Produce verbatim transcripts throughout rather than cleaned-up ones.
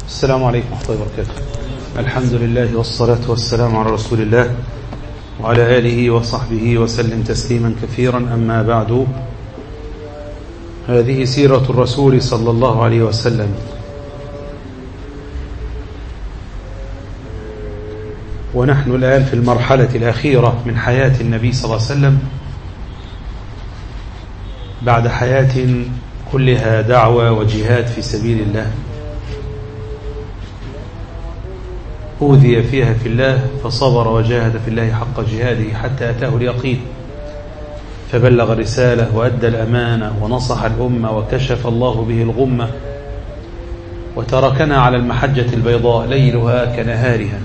السلام عليكم ورحمة الله وبركاته. الحمد لله والصلاة والسلام على رسول الله وعلى آله وصحبه وسلم تسليما كثيرا. أما بعد، هذه سيرة الرسول صلى الله عليه وسلم، ونحن الآن في المرحلة الأخيرة من حياة النبي صلى الله عليه وسلم، بعد حياة كلها دعوة وجهاد في سبيل الله، أوذي فيها في الله فصبر وجاهد في الله حق جهاده حتى أتاه اليقين، فبلغ الرسالة وأدى الأمانة ونصح الأمة وكشف الله به الغمة، وتركنا على المحجة البيضاء ليلها كنهارها.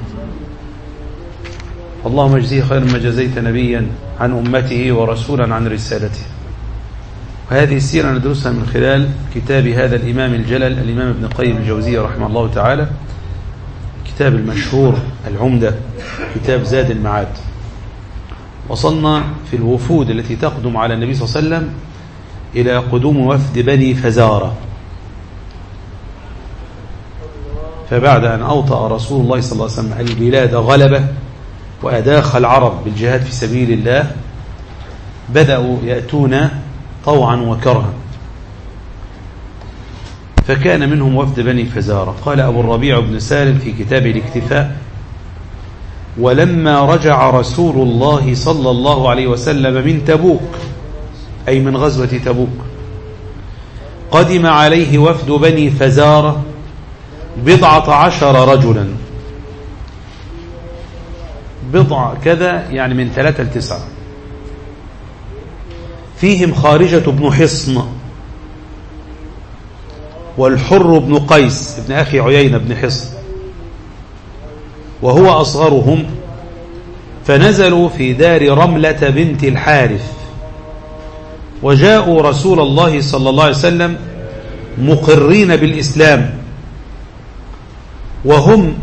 اللهم اجزيه خير ما جزيت نبيا عن أمته ورسولا عن رسالته. وهذه السيرة ندرسها من خلال كتاب هذا الإمام الجلل الإمام ابن قيم الجوزية رحمه الله تعالى، كتاب المشهور العمدة، كتاب زاد المعاد. وصلنا في الوفود التي تقدم على النبي صلى الله عليه وسلم إلى قدوم وفد بني فزارة. فبعد أن أوطأ رسول الله صلى الله عليه وسلم البلاد غلبة وأداخ العرب بالجهاد في سبيل الله، بدأوا يأتون طوعا وكرها، فكان منهم وفد بني فزارة. قال أبو الربيع بن سالم في كتابه الاكتفاء: ولما رجع رسول الله صلى الله عليه وسلم من تبوك، أي من غزوة تبوك، قدم عليه وفد بني فزارة بضعة عشر رجلا، بضع كذا يعني من ثلاثة لتسعة، فيهم خارجة بن حصن والحر بن قيس ابن أخي عيينة بن حصن، وهو أصغرهم. فنزلوا في دار رملة بنت الحارث، وجاءوا رسول الله صلى الله عليه وسلم مقرين بالإسلام، وهم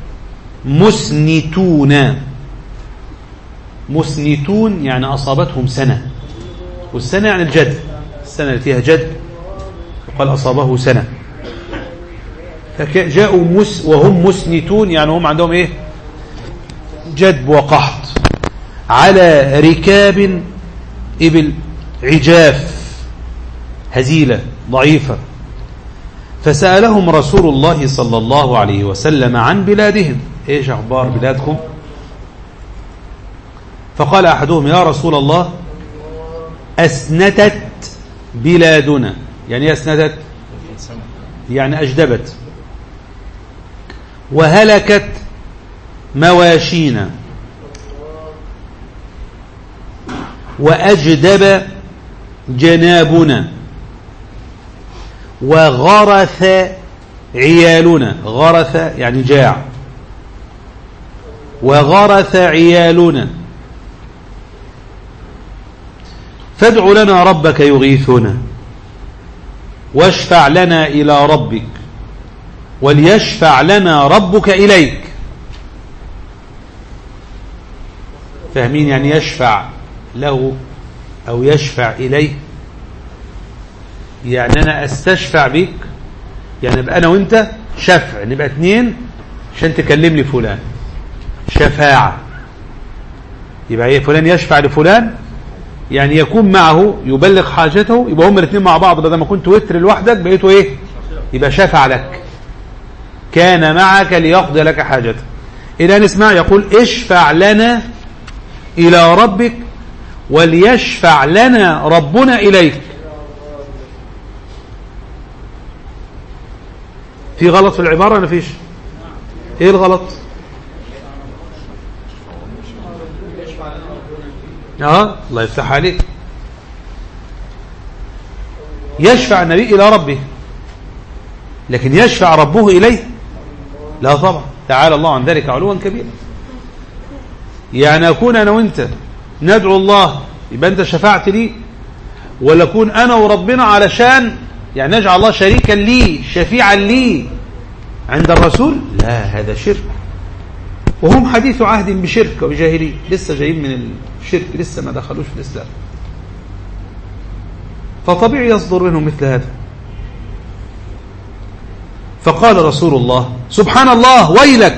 مسنتون. مسنتون يعني أصابتهم سنة، والسنة يعني الجد، السنة التي فيها جد وقال أصابه سنة. فجاءوا مس وهم مسنتون يعني هم عندهم إيه؟ جدب وقحط، على ركاب إبل عجاف هزيلة ضعيفة. فسألهم رسول الله صلى الله عليه وسلم عن بلادهم: إيش أخبار بلادكم؟ فقال أحدهم: يا رسول الله، أسنتت بلادنا. يعني أسنتت يعني أجدبت، وهلكت مواشينا، وأجدب جنابنا، وغرث عيالنا. غرث يعني جاع، وغرث عيالنا، فادع لنا ربك يغيثنا، واشفع لنا إلى ربك، وليشفع لنا ربك إليك. فاهمين يعني يشفع له أو يشفع إليه؟ يعني أنا أستشفع بك، يعني نبقى أنا وإنت شفع، نبقى اتنين عشان تكلم لي فلان. شفاعة يبقى إيه؟ فلان يشفع لفلان يعني يكون معه يبلغ حاجته، يبقى هم الاثنين مع بعض، بدل ما كنت وتر لوحدك بقيتوا ايه؟ يبقى شفع لك، كان معك ليقضي لك حاجته. إلى نسمع يقول: اشفع لنا إلى ربك، وليشفع لنا ربنا إليك. في غلط في العبارة ولا فيش؟ ايه الغلط؟ اه الله يفتح عليك. يشفع النبي إلى ربه، لكن يشفع ربه إليه؟ لا طبعا، تعالى الله عن ذلك علوا كبيرا. يعني أكون أنا وإنت ندعو الله يبقى أنت شفعت لي، ولا أكون أنا وربنا علشان يعني نجعل الله شريكا لي شفيعا لي عند الرسول؟ لا، هذا شرك، وهم حديث عهد بشرك وبجاهلية، لسه جايين من الشرك، لسه ما دخلوش في الإسلام. فطبيعي يصدر منهم مثل هذا. فقال رسول الله سبحان الله ويلك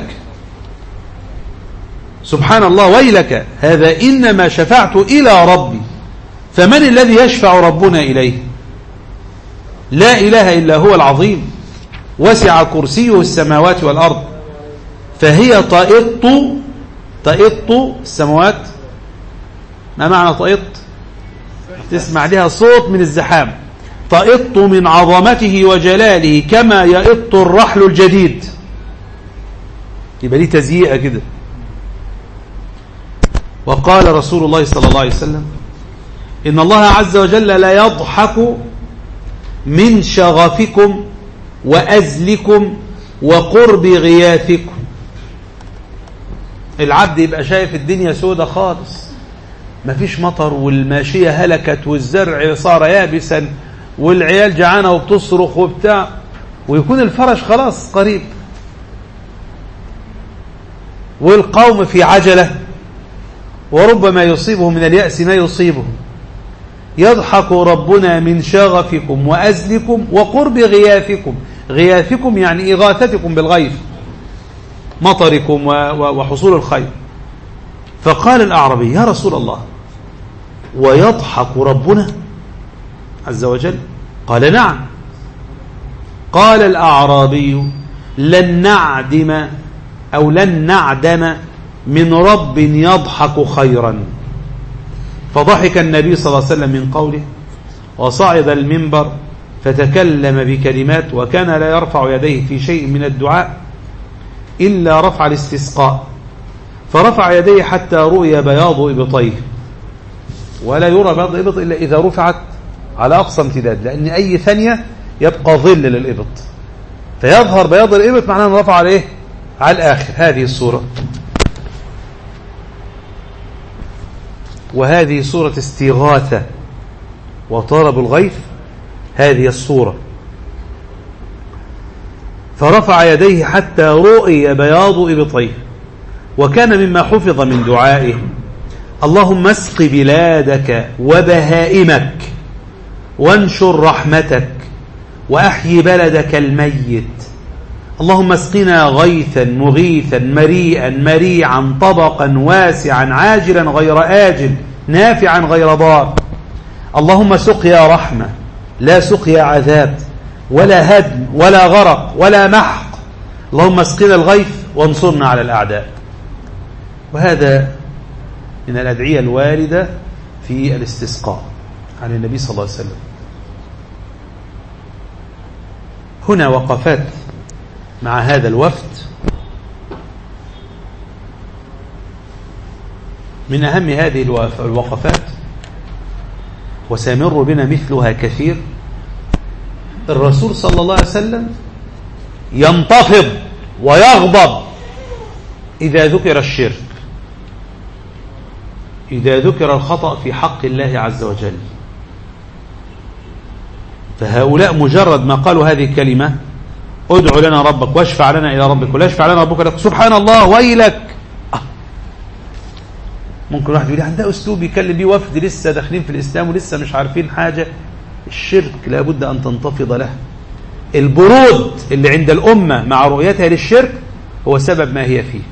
سبحان الله ويلك هذا إنما شفعت إلى ربي فمن الذي يشفع ربنا إليه لا إله إلا هو العظيم وسع كرسيه السماوات والأرض فهي طائط طائط السماوات. ما معنى طائط؟ تسمع لها صوت من الزحام. طائط من عظمته وجلاله كما يئط الرحل الجديد. يبقى دي تزيئة كده. وقال رسول الله صلى الله عليه وسلم إن الله عز وجل لا يضحك من شغفكم وأزلكم وقرب غياثكم. العبد يبقى شايف الدنيا سودة خالص، مفيش مطر والماشية هلكت والزرع صار يابسا والعيال جعانة وبتصرخ وبتاع، ويكون الفرج خلاص قريب والقوم في عجلة وربما يصيبهم من اليأس ما يصيبهم. يضحك ربنا من شغفكم وأزلكم وقرب غياثكم. غياثكم يعني إغاثتكم بالغيث، مطركم وحصول الخير. فقال الأعرابي يا رسول الله ويضحك ربنا عز وجل؟ قال نعم. قال الأعرابي لن نعدم أو لن نعدم من رب يضحك خيرا. فضحك النبي صلى الله عليه وسلم من قوله وصعد المنبر فتكلم بكلمات وكان لا يرفع يديه في شيء من الدعاء إلا رفع الاستسقاء، فرفع يديه حتى رؤي بياض إبطيه، ولا يرى بياض الإبط إلا إذا رفعت على أقصى امتداد، لأن أي ثانية يبقى ظل للإبط، فيظهر بياض الإبط معناه أنه رفع عليه على الآخر. هذه الصورة، وهذه صورة استغاثة وطلب الغيث. هذه الصورة فرفع يديه حتى رؤي بياض إبطيه، وكان مما حفظ من دعائه اللهم اسق بلادك وبهائمك وانشر رحمتك وأحيي بلدك الميت. اللهم اسقنا غيثا مغيثا مريئا مريعا طبقا واسعا عاجلا غير آجل نافعا غير ضار. اللهم سقيا رحمة لا سقيا عذاب ولا هدم ولا غرق ولا محق. اللهم اسقنا الغيث وانصرنا على الأعداء. وهذا من الأدعية الواردة في الاستسقاء عن النبي صلى الله عليه وسلم. هنا وقفات مع هذا الوفد من أهم هذه الوقفات، وسيمر بنا مثلها كثير. الرسول صلى الله عليه وسلم ينتفض ويغضب إذا ذكر الشرك، إذا ذكر الخطأ في حق الله عز وجل. فهؤلاء مجرد ما قالوا هذه الكلمة ادعو لنا ربك واشفع لنا إلى ربك ولا يشفع لنا ربك لك سبحان الله ويلك. آه. ممكن واحد يقول عندها أسلوب يكلم بيه وفد لسه داخلين في الإسلام ولسه مش عارفين حاجة. الشرك لابد أن تنتفض له. البرود اللي عند الأمة مع رؤيتها للشرك هو سبب ما هي فيه.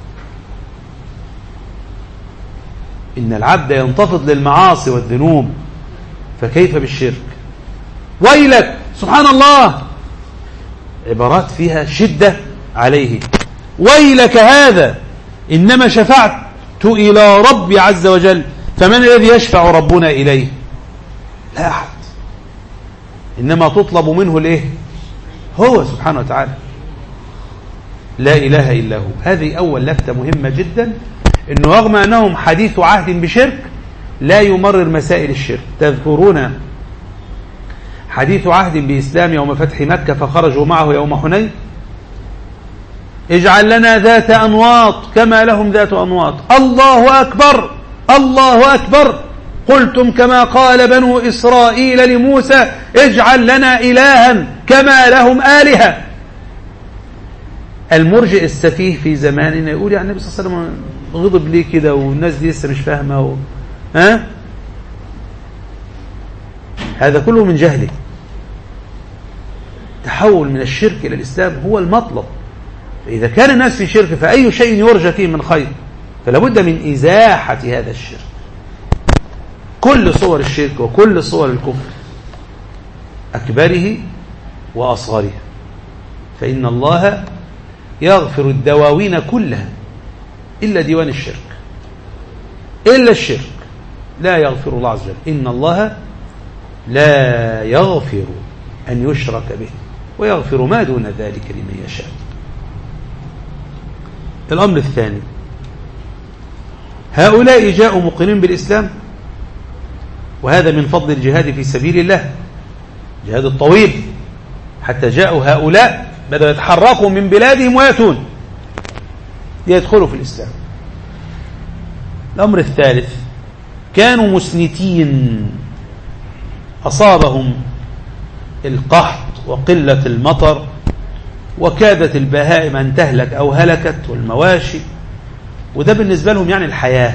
إن العبد ينتفض للمعاصي والذنوب، فكيف بالشرك؟ ويلك سبحان الله، عبارات فيها شدة عليه. ويلك هذا إنما شفعت إلى ربي عز وجل فمن الذي يشفع ربنا إليه؟ لا أحد، إنما تطلب منه الإيه؟ هو سبحانه وتعالى، لا إله إلا هو. هذه أول لفتة مهمة جدا، إنه رغم أنهم حديث عهد بشرك لا يمرر مسائل الشرك. تذكرون حديث عهد بإسلام يوم فتح مكة فخرجوا معه يوم حنين؟ اجعل لنا ذات أنواط كما لهم ذات أنواط. الله أكبر الله أكبر. قلتم كما قال بنو إسرائيل لموسى اجعل لنا إلها كما لهم آلهة. المرجئ السفيه في زماننا يقول يعني النبي صلى الله عليه وسلم غضب ليه كده والناس دي لسه مش فاهمة و... ها؟ هذا كله من جهله. التحول من الشرك إلى الإسلام هو المطلب. فإذا كان الناس في شرك فأي شيء يرجى فيه من خير، فلا بد من إزاحة هذا الشرك، كل صور الشرك وكل صور الكفر أكبره وأصغره. فإن الله يغفر الدواوين كلها إلا ديوان الشرك، إلا الشرك لا يغفر الله عز وجل. إن الله لا يغفر أن يشرك به ويغفر ما دون ذلك لمن يشاء. الأمر الثاني، هؤلاء جاءوا مقرين بالإسلام، وهذا من فضل الجهاد في سبيل الله، جهاد الطويل، حتى جاءوا هؤلاء بدأوا يتحركوا من بلادهم ويأتون يدخلوا في الإسلام. الأمر الثالث، كانوا مسنتين، أصابهم القحط وقلة المطر، وكادت البهائم أن تهلك أو هلكت، والمواشي، وده بالنسبة لهم يعني الحياة،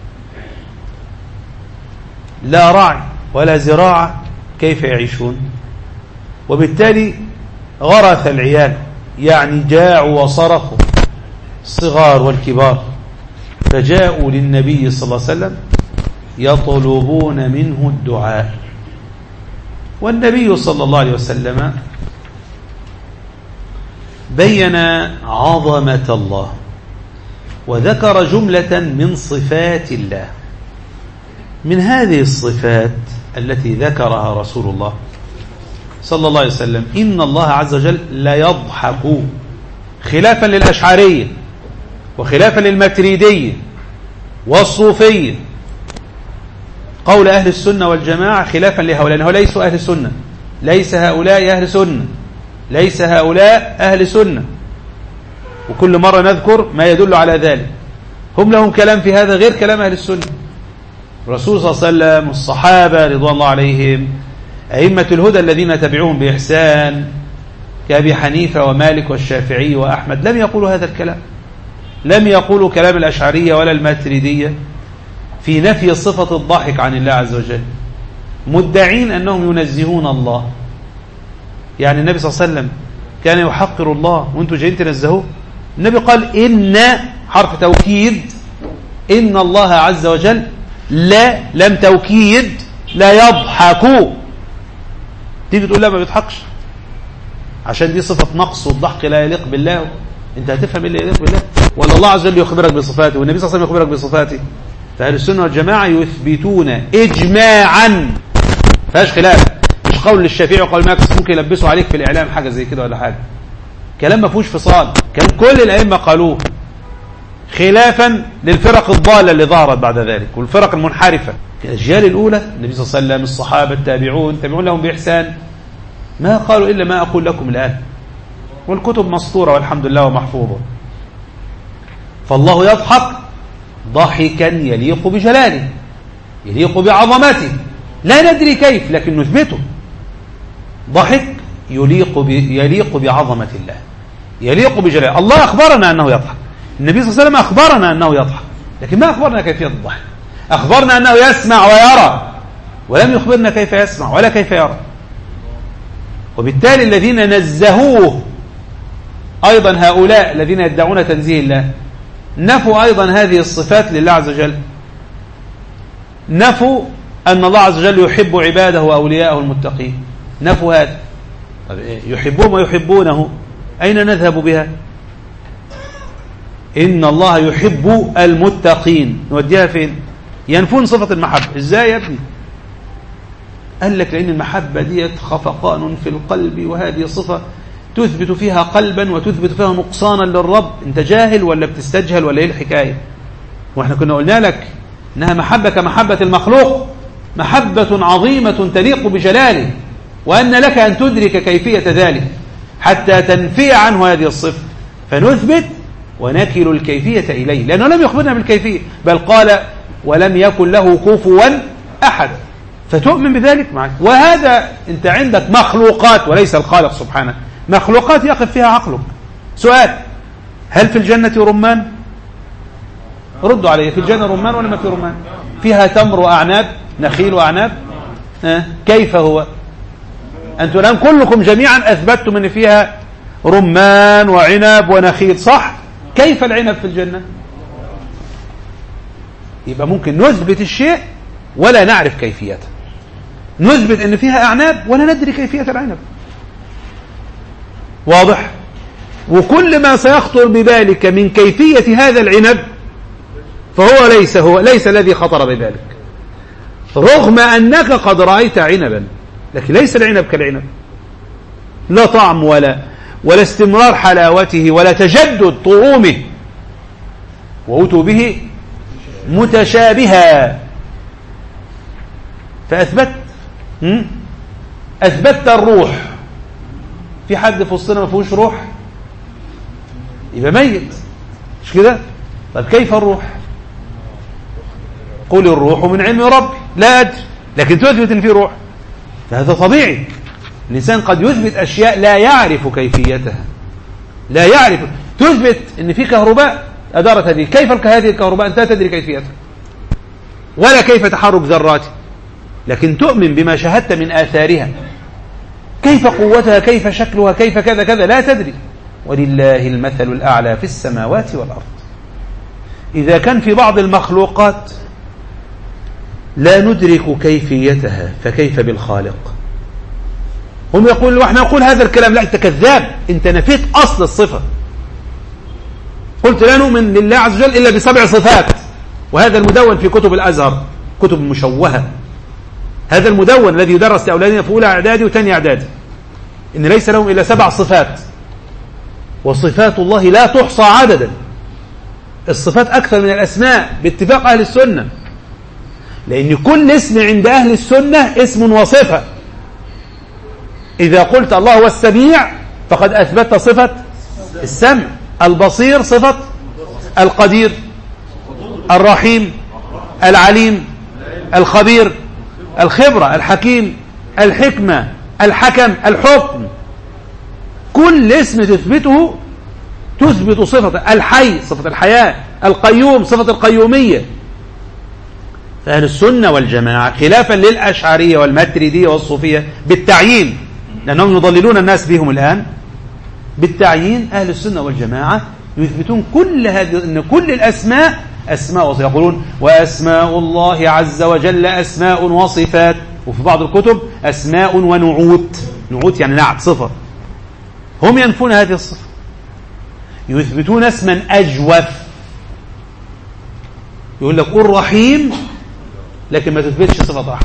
لا رعي ولا زراعة، كيف يعيشون؟ وبالتالي غرث العيال، يعني جاعوا وصرخوا الصغار والكبار، فجاءوا للنبي صلى الله عليه وسلم يطلبون منه الدعاء. والنبي صلى الله عليه وسلم بين عظمة الله وذكر جملة من صفات الله. من هذه الصفات التي ذكرها رسول الله صلى الله عليه وسلم إن الله عز وجل لا يضحك، خلافا للأشعرية وخلافا للماتريدية والصوفية، قول أهل السنة والجماعة خلافا لهؤلاء، لأنه ليسوا أهل السنة، ليس هؤلاء أهل سنة، ليس هؤلاء أهل سنة، وكل مرة نذكر ما يدل على ذلك. هم لهم كلام في هذا غير كلام أهل السنة. الرسول صلى الله عليه وسلم، الصحابة رضوان الله عليهم، أئمة الهدى الذين تبعوهم بإحسان كأبي حنيفة ومالك والشافعي وأحمد لم يقولوا هذا الكلام، لم يقولوا كلام الأشعرية ولا الماتريدية في نفي صفة الضحك عن الله عز وجل، مدعين أنهم ينزهون الله. يعني النبي صلى الله عليه وسلم كان يحقر الله وانتم جايين تنزهوه. النبي قال إن حرف توكيد، إن الله عز وجل لا لم توكيد لا يضحك. تيجي تقول لا ما بيضحكش عشان دي صفة نقص، والضحك لا يليق بالله، انت هتفهم اللي يليق بالله ولا الله عز وجل يخبرك بصفاته والنبي صلى الله عليه وسلم يخبرك بصفاته؟ فأهل السنة والجماعة يثبتون إجماعا، فاش خلاف، مش قول للشافعي وقول ماكس ممكن يلبسوا عليك في الإعلام حاجة زي كده ولا حاجة، كلام ما فيهوش فصال، كان كل الأئمة قالوه، خلافا للفرق الضالة اللي ظهرت بعد ذلك والفرق المنحرفة. الأجيال الأولى النبي صلى الله عليه وسلم، الصحابة، التابعون، تابعون لهم بإحسان، ما قالوا إلا ما أقول لكم الآن، والكتب مسطورة والحمد لله ومحفوظة. فالله يضحك ضحكا يليق بجلاله، يليق بعظمته، لا ندري كيف لكن نثبته. ضحك يليق يليق بعظمة الله، يليق بجلاله. الله أخبرنا أنه يضحك، النبي صلى الله عليه وسلم أخبرنا أنه يضحك، لكن ما أخبرنا كيفية الضحك. أخبرنا أنه يسمع ويرى، ولم يخبرنا كيف يسمع ولا كيف يرى. وبالتالي الذين نزهوه أيضا هؤلاء الذين يدعون تنزيه الله نفوا أيضا هذه الصفات لله عز وجل، نفوا أن الله عز وجل يحب عباده وأولياءه المتقين، نفوا هذا. يحبون ويحبونه، أين نذهب بها؟ إن الله يحب المتقين، نوديها فين؟ ينفون صفة المحبة. إزاي يا ابني؟ قال لك لأن المحبة دي خفقان في القلب، وهذه صفة تثبت فيها قلبا وتثبت فيها نقصانا للرب. انت جاهل ولا بتستجهل ولا ايه الحكاية؟ واحنا كنا قلنا لك انها محبة كمحبة المخلوق، محبة عظيمة تليق بجلاله، وأن لك أن تدرك كيفية ذلك حتى تنفي عنه هذه الصفة، فنثبت ونكل الكيفية إليه، لأنه لم يخبرنا بالكيفية، بل قال ولم يكن له كفوا أحد، فتؤمن بذلك معك. وهذا أنت عندك مخلوقات وليس الخالق سبحانه، مخلوقات يقف فيها عقلك. سؤال: هل في الجنة رمان؟ ردوا علي، في الجنة رمان ولا ما في رمان؟ فيها تمر وأعناب، نخيل وأعناب. أه؟ كيف هو؟ أنتم الآن كلكم جميعا أثبتتم أن فيها رمان وعنب ونخيل، صح؟ كيف العنب في الجنة؟ يبقى ممكن نثبت الشيء ولا نعرف كيفيته، نثبت أن فيها أعناب ولا ندري كيفية العنب. واضح؟ وكل ما سيخطر ببالك من كيفية هذا العنب فهو ليس هو ليس الذي خطر ببالك، رغم أنك قد رأيت عنبا، لكن ليس العنب كالعنب، لا طعم ولا ولا استمرار حلاوته ولا تجدد طعومه، وأتوا به متشابها. فأثبت أثبتت الروح. في حد في وسطنا ما فيهوش روح؟ يبقى ميت، مش كده؟ طب كيف الروح؟ قل الروح من علم ربي، لا أدري، لكن تثبت ان في روح، فهذا طبيعي. الإنسان قد يثبت أشياء لا يعرف كيفيتها، لا يعرف. تثبت ان في كهرباء أدارت هذه، كيف هذه الكهرباء أنت لا تدري كيفيتها ولا كيف تحرك ذراتها، لكن تؤمن بما شاهدت من آثارها، كيف قوتها، كيف شكلها، كيف كذا كذا، لا تدري. ولله المثل الأعلى في السماوات والأرض. إذا كان في بعض المخلوقات لا ندرك كيفيتها فكيف بالخالق؟ هم يقول وإحنا نقول هذا الكلام، لا، أنت كذاب، أنت نفيت أصل الصفة. قلت لا نؤمن لله عز وجل إلا بسبع صفات، وهذا المدون في كتب الأزهر، كتب مشوهة. هذا المدون الذي يدرس لأولادنا في أولى إعدادي وثاني إعدادي، إن ليس لهم إلا سبع صفات، وصفات الله لا تحصى عددا. الصفات أكثر من الأسماء باتفاق أهل السنة، لأن كل اسم عند أهل السنة اسم وصفة. إذا قلت الله هو السميع فقد أثبت صفة السمع، البصير صفة القدير، الرحيم، العليم، الخبير، الخبرة، الحكيم، الحكمة، الحكم، الحكم. كل اسم تثبته تثبت صفة الحي، صفة الحياة، القيوم، صفة القيومية. فأهل السنة والجماعة خلافا للأشعرية والماتريدية والصوفية بالتعيين، لأنهم يضللون الناس بهم الآن، بالتعيين أهل السنة والجماعة يثبتون كل هذه، أن كل الأسماء أسماء وصفات. يقولون وأسماء الله عز وجل أسماء وصفات، وفي بعض الكتب أسماء ونعوت، نعوت يعني نعت صفة. هم ينفون هذه الصفة، يثبتون اسما أجوف، يقول لك قل رحيم لكن ما تثبتش صفة رحمة،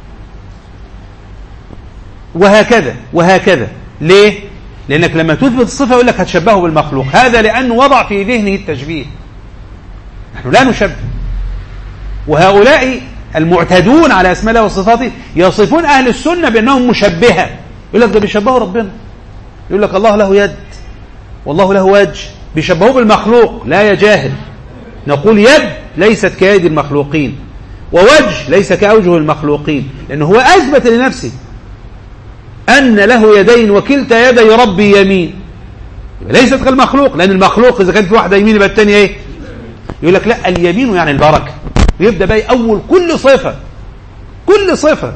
وهكذا وهكذا. ليه؟ لأنك لما تثبت الصفة يقول لك هتشبهه بالمخلوق، هذا لأنه وضع في ذهنه التشبيه، نحن لا نشبه. وهؤلاء المعتدون على أسماء الله وصفاته يصفون أهل السنة بأنهم مشبهة، يقول لك ده بيشبهوا ربنا، يقول لك الله له يد والله له وجه، بيشبهوه بالمخلوق. لا يا جاهل، نقول يد ليست كيد المخلوقين، ووجه ليس كأوجه المخلوقين، لأنه هو أثبت لنفسه أن له يدين وكلتا يدي ربي يمين، ليست كالمخلوق، لأن المخلوق إذا كانت في واحدة يمين يبقى الثانية إيه؟ يقول لك لا، اليمين يعني البركة، ويبدأ بقى أول كل صفة كل صفة.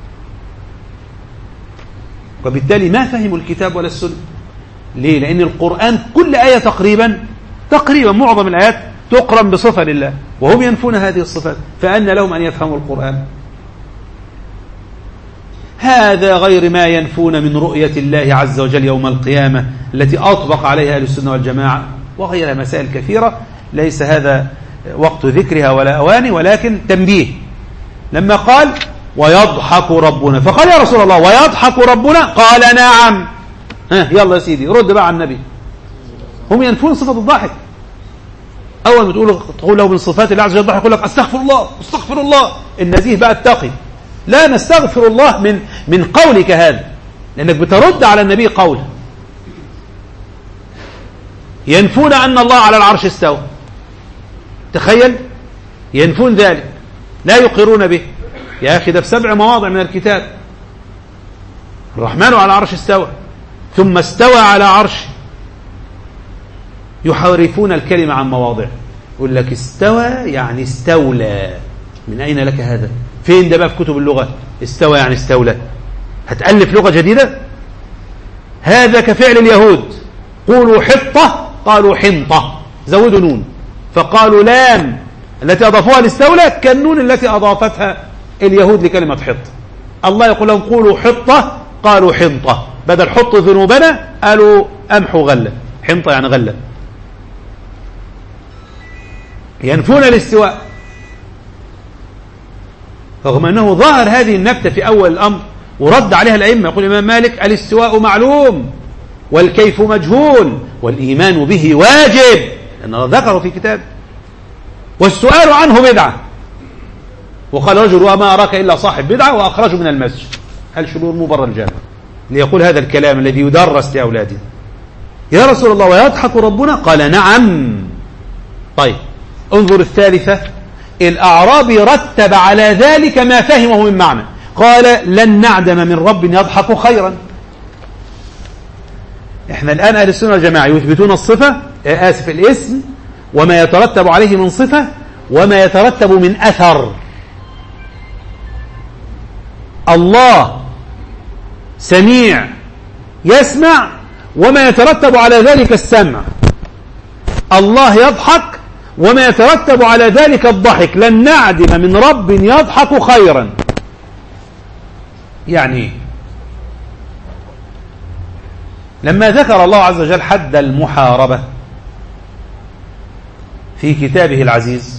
وبالتالي ما فهموا الكتاب ولا السنة. ليه؟ لأن القرآن كل آية تقريبا تقريبا معظم الآيات تقرن بصفة لله، وهم ينفون هذه الصفات، فأن لهم أن يفهموا القرآن. هذا غير ما ينفون من رؤية الله عز وجل يوم القيامة التي أطبق عليها أهل السنة والجماعة، وغيرها مسائل كثيرة ليس هذا وقت ذكرها ولا أواني، ولكن تنبيه. لما قال ويضحك ربنا، فقال يا رسول الله ويضحك ربنا؟ قال نعم. ها يلا يا سيدي رد بقى على النبي. هم ينفون صفة الضحك. أول ما تقول تقول له من صفات الله عز وجل الضحك يقول لك استغفر الله استغفر الله، النزيه بقى التقي. لا نستغفر الله من من قولك هذا، لأنك بترد على النبي قوله. ينفون أن الله على العرش استوى، تخيل، ينفون ذلك، لا يقرون به. يا أخي ده في سبع مواضع من الكتاب، الرحمن على العرش استوى، ثم استوى على عرش، يحرفون الكلمة عن مواضع. يقول لك استوى يعني استولى، من أين لك هذا؟ فين ده بقى في كتب اللغة؟ استوى يعني استولى، هتألف لغة جديدة؟ هذا كفعل اليهود، قولوا حطة قالوا حنطة، زودوا نون، فقالوا لام التي أضافوها لاستولى كالنون التي أضافتها اليهود لكلمة حطة. الله يقول لهم قولوا حطة قالوا حنطة، بدل حط ذنوبنا قالوا أمحوا غلة، حنطة يعني غلة. ينفون الاستواء رغم أنه ظهر هذه النكتة في أول الأمر ورد عليها الأئمة. يقول الإمام مالك الاستواء معلوم والكيف مجهول والإيمان به واجب، لأنه ذكره في كتاب، والسؤال عنه بدعة. وقال رجل وما أراك إلا صاحب بدعة وأخرجه من المسجد. هل شرور مبرر الجامع ليقول هذا الكلام الذي يدرس لأولادنا؟ يا رسول الله ويضحك ربنا؟ قال نعم. طيب انظر الثالثة، الأعرابي رتب على ذلك ما فهمه من معنى، قال لن نعدم من رب يضحك خيرا. احنا الآن أهل السنة والجماعة يثبتون الصفة، آسف الاسم وما يترتب عليه من صفة وما يترتب من أثر. الله سميع يسمع وما يترتب على ذلك السمع، الله يضحك وما يترتب على ذلك الضحك، لن نعدم من رب يضحك خيرا. يعني لما ذكر الله عز وجل حد المحاربة في كتابه العزيز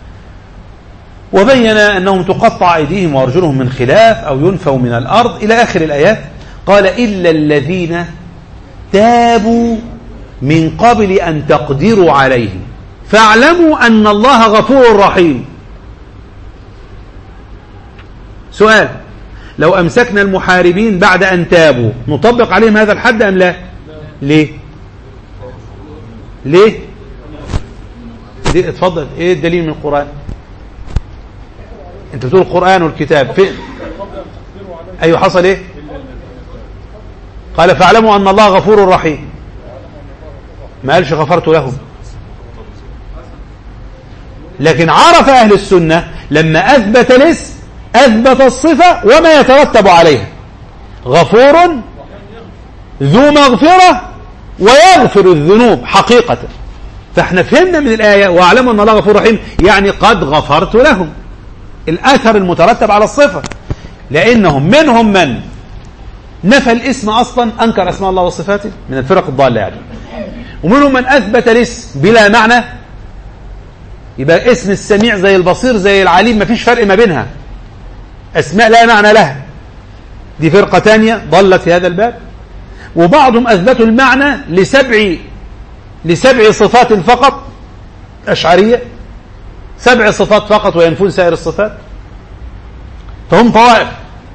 وبين أنهم تقطع أيديهم وأرجلهم من خلاف أو ينفوا من الأرض إلى آخر الآيات، قال إلا الذين تابوا من قبل أن تقدروا عليهم فاعلموا أن الله غفور رحيم. سؤال، لو أمسكنا المحاربين بعد أن تابوا نطبق عليهم هذا الحد أم لا؟ ليه؟ ليه؟ ليه؟ اتفضل، ايه الدليل من القرآن؟ انت بتقول القرآن والكتاب فين؟ ايوه حصل ايه؟ قال فاعلموا أن الله غفور رحيم، ما قالش غفرت لهم. لكن عرف أهل السنة لما أثبت الاسم أثبت الصفة وما يترتب عليها، غفور ذو مغفرة ويغفر الذنوب حقيقة. فاحنا فهمنا من الآية واعلموا أن الله غفور رحيم يعني قد غفرت لهم، الأثر المترتب على الصفة. لأنهم منهم من نفى الاسم أصلا، أنكر أسماء الله وصفاته من الفرق الضالة يعني، ومنهم من أثبت الاسم بلا معنى. يبقى اسم السميع زي البصير زي العليم ما فيش فرق ما بينها، أسماء لا معنى لها، دي فرقة تانية ضلت في هذا الباب. وبعضهم أثبتوا المعنى لسبع لسبع صفات فقط، أشعرية سبع صفات فقط وينفون سائر الصفات، فهم طوائف.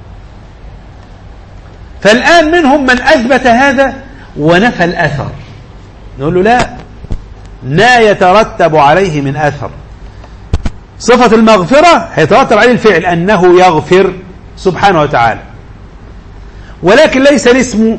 فالآن منهم من أثبت هذا ونفى الأثر، نقول له لا، لا يترتب عليه من أثر. صفة المغفرة هيترتب عليه الفعل أنه يغفر سبحانه وتعالى، ولكن ليس الاسم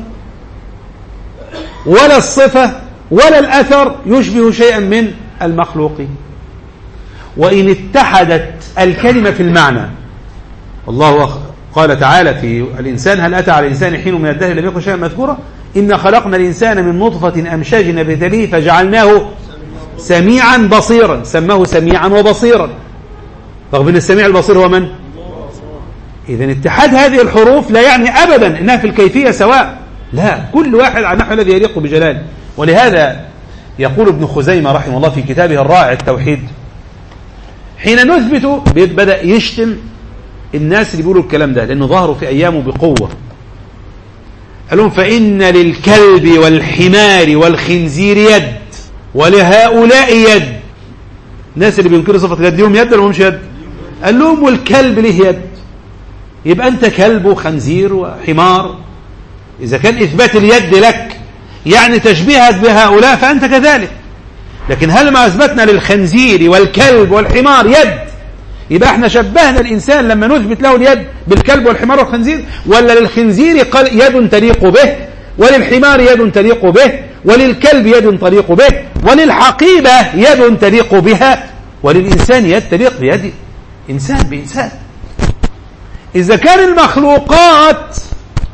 ولا الصفة ولا الأثر يشبه شيئا من المخلوقين. وإن اتحدت الكلمة في المعنى، الله قال تعالى في الإنسان هل أتى على الإنسان حين من الدهر لم يكن شيئا مذكورا إنا خلقنا الإنسان من نطفة أمشاج نبتليه فجعلناه سميعا بصيرا، سماه سميعا وبصيرا، رغم أن السميع البصير هو من؟ إذن اتحاد هذه الحروف لا يعني أبدا أنها في الكيفية سواء، لا، كل واحد على النحو الذي يليق بجلاله. ولهذا يقول ابن خزيمة رحمه الله في كتابه الرائع التوحيد، حين نثبت بدأ يشتم الناس اللي بيقولوا الكلام ده لأنه ظهروا في أيامه بقوة. قال لهم فإن للكلب والحمار والخنزير يد ولهؤلاء يد. الناس اللي بينكروا صفة اليد لهم يد ولا مش يد؟ قال لهم والكلب له يد، يبقى أنت كلب وخنزير وحمار. إذا كان إثبات اليد لك يعني تشبيهك بهؤلاء فأنت كذلك. لكن هل ما أثبتنا للخنزير والكلب والحمار يد يبقى احنا شبهنا الإنسان لما نثبت له اليد بالكلب والحمار والخنزير، ولا للخنزير يد تليق به وللحمار يد تليق به وللكلب يد تليق به وللحقيبة يد تليق بها وللإنسان يد تليق بيد إنسان بإنسان. إذا كان المخلوقات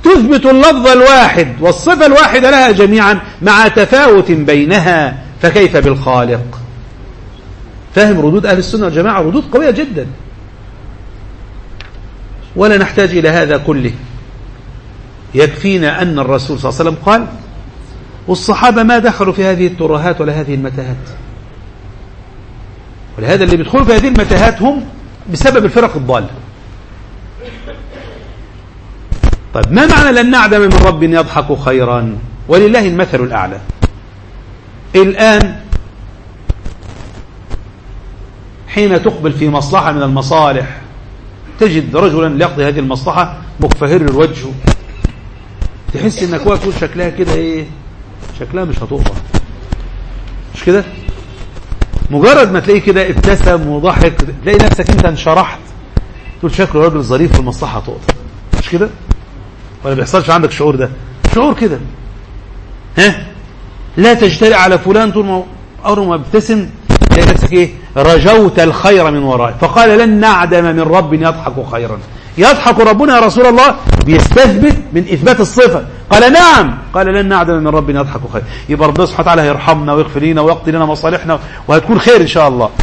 تثبت اللفظ الواحد والصفة الواحدة لها جميعا مع تفاوت بينها، فكيف بالخالق؟ فاهم ردود أهل السنة والجماعة؟ ردود قوية جدا، ولا نحتاج إلى هذا كله. يكفينا أن الرسول صلى الله عليه وسلم قال، والصحابة ما دخلوا في هذه الترهات ولا هذه المتاهات. ولهذا اللي بيدخلوا في هذه المتاهات هم بسبب الفرق الضالة. طيب ما معنى لن نعدم من رب يضحك خيرا؟ ولله المثل الأعلى. الآن حين تقبل في مصلحة من المصالح تجد رجلا يقضي هذه المصلحة مكفهر الوجه، تحس انك واقف تقول شكلها كده ايه، شكلها مش هتقضى، مش كده؟ مجرد ما تلاقيه كده ابتسم وضحك تلاقي نفسك انت انشرحت، تقول شكله راجل ظريف في المصلحة هتقضى، مش كده؟ ولا بيحصلش عندك شعور ده؟ شعور كده، ها؟ لا تجترئ على فلان طول ما أول ما ابتسم تلاقي نفسك ايه؟ رجوت الخير من ورائه. فقال لن نعدم من رب يضحك خيرا. يضحك ربنا يا رسول الله؟ بيستثبت من إثبات الصفة. قال نعم، قال لن نعدم من رب يضحك خيرا. يبقى ربنا سبحانه وتعالى هيرحمنا ويغفر لنا ويقضي لنا مصالحنا وهتكون خير إن شاء الله.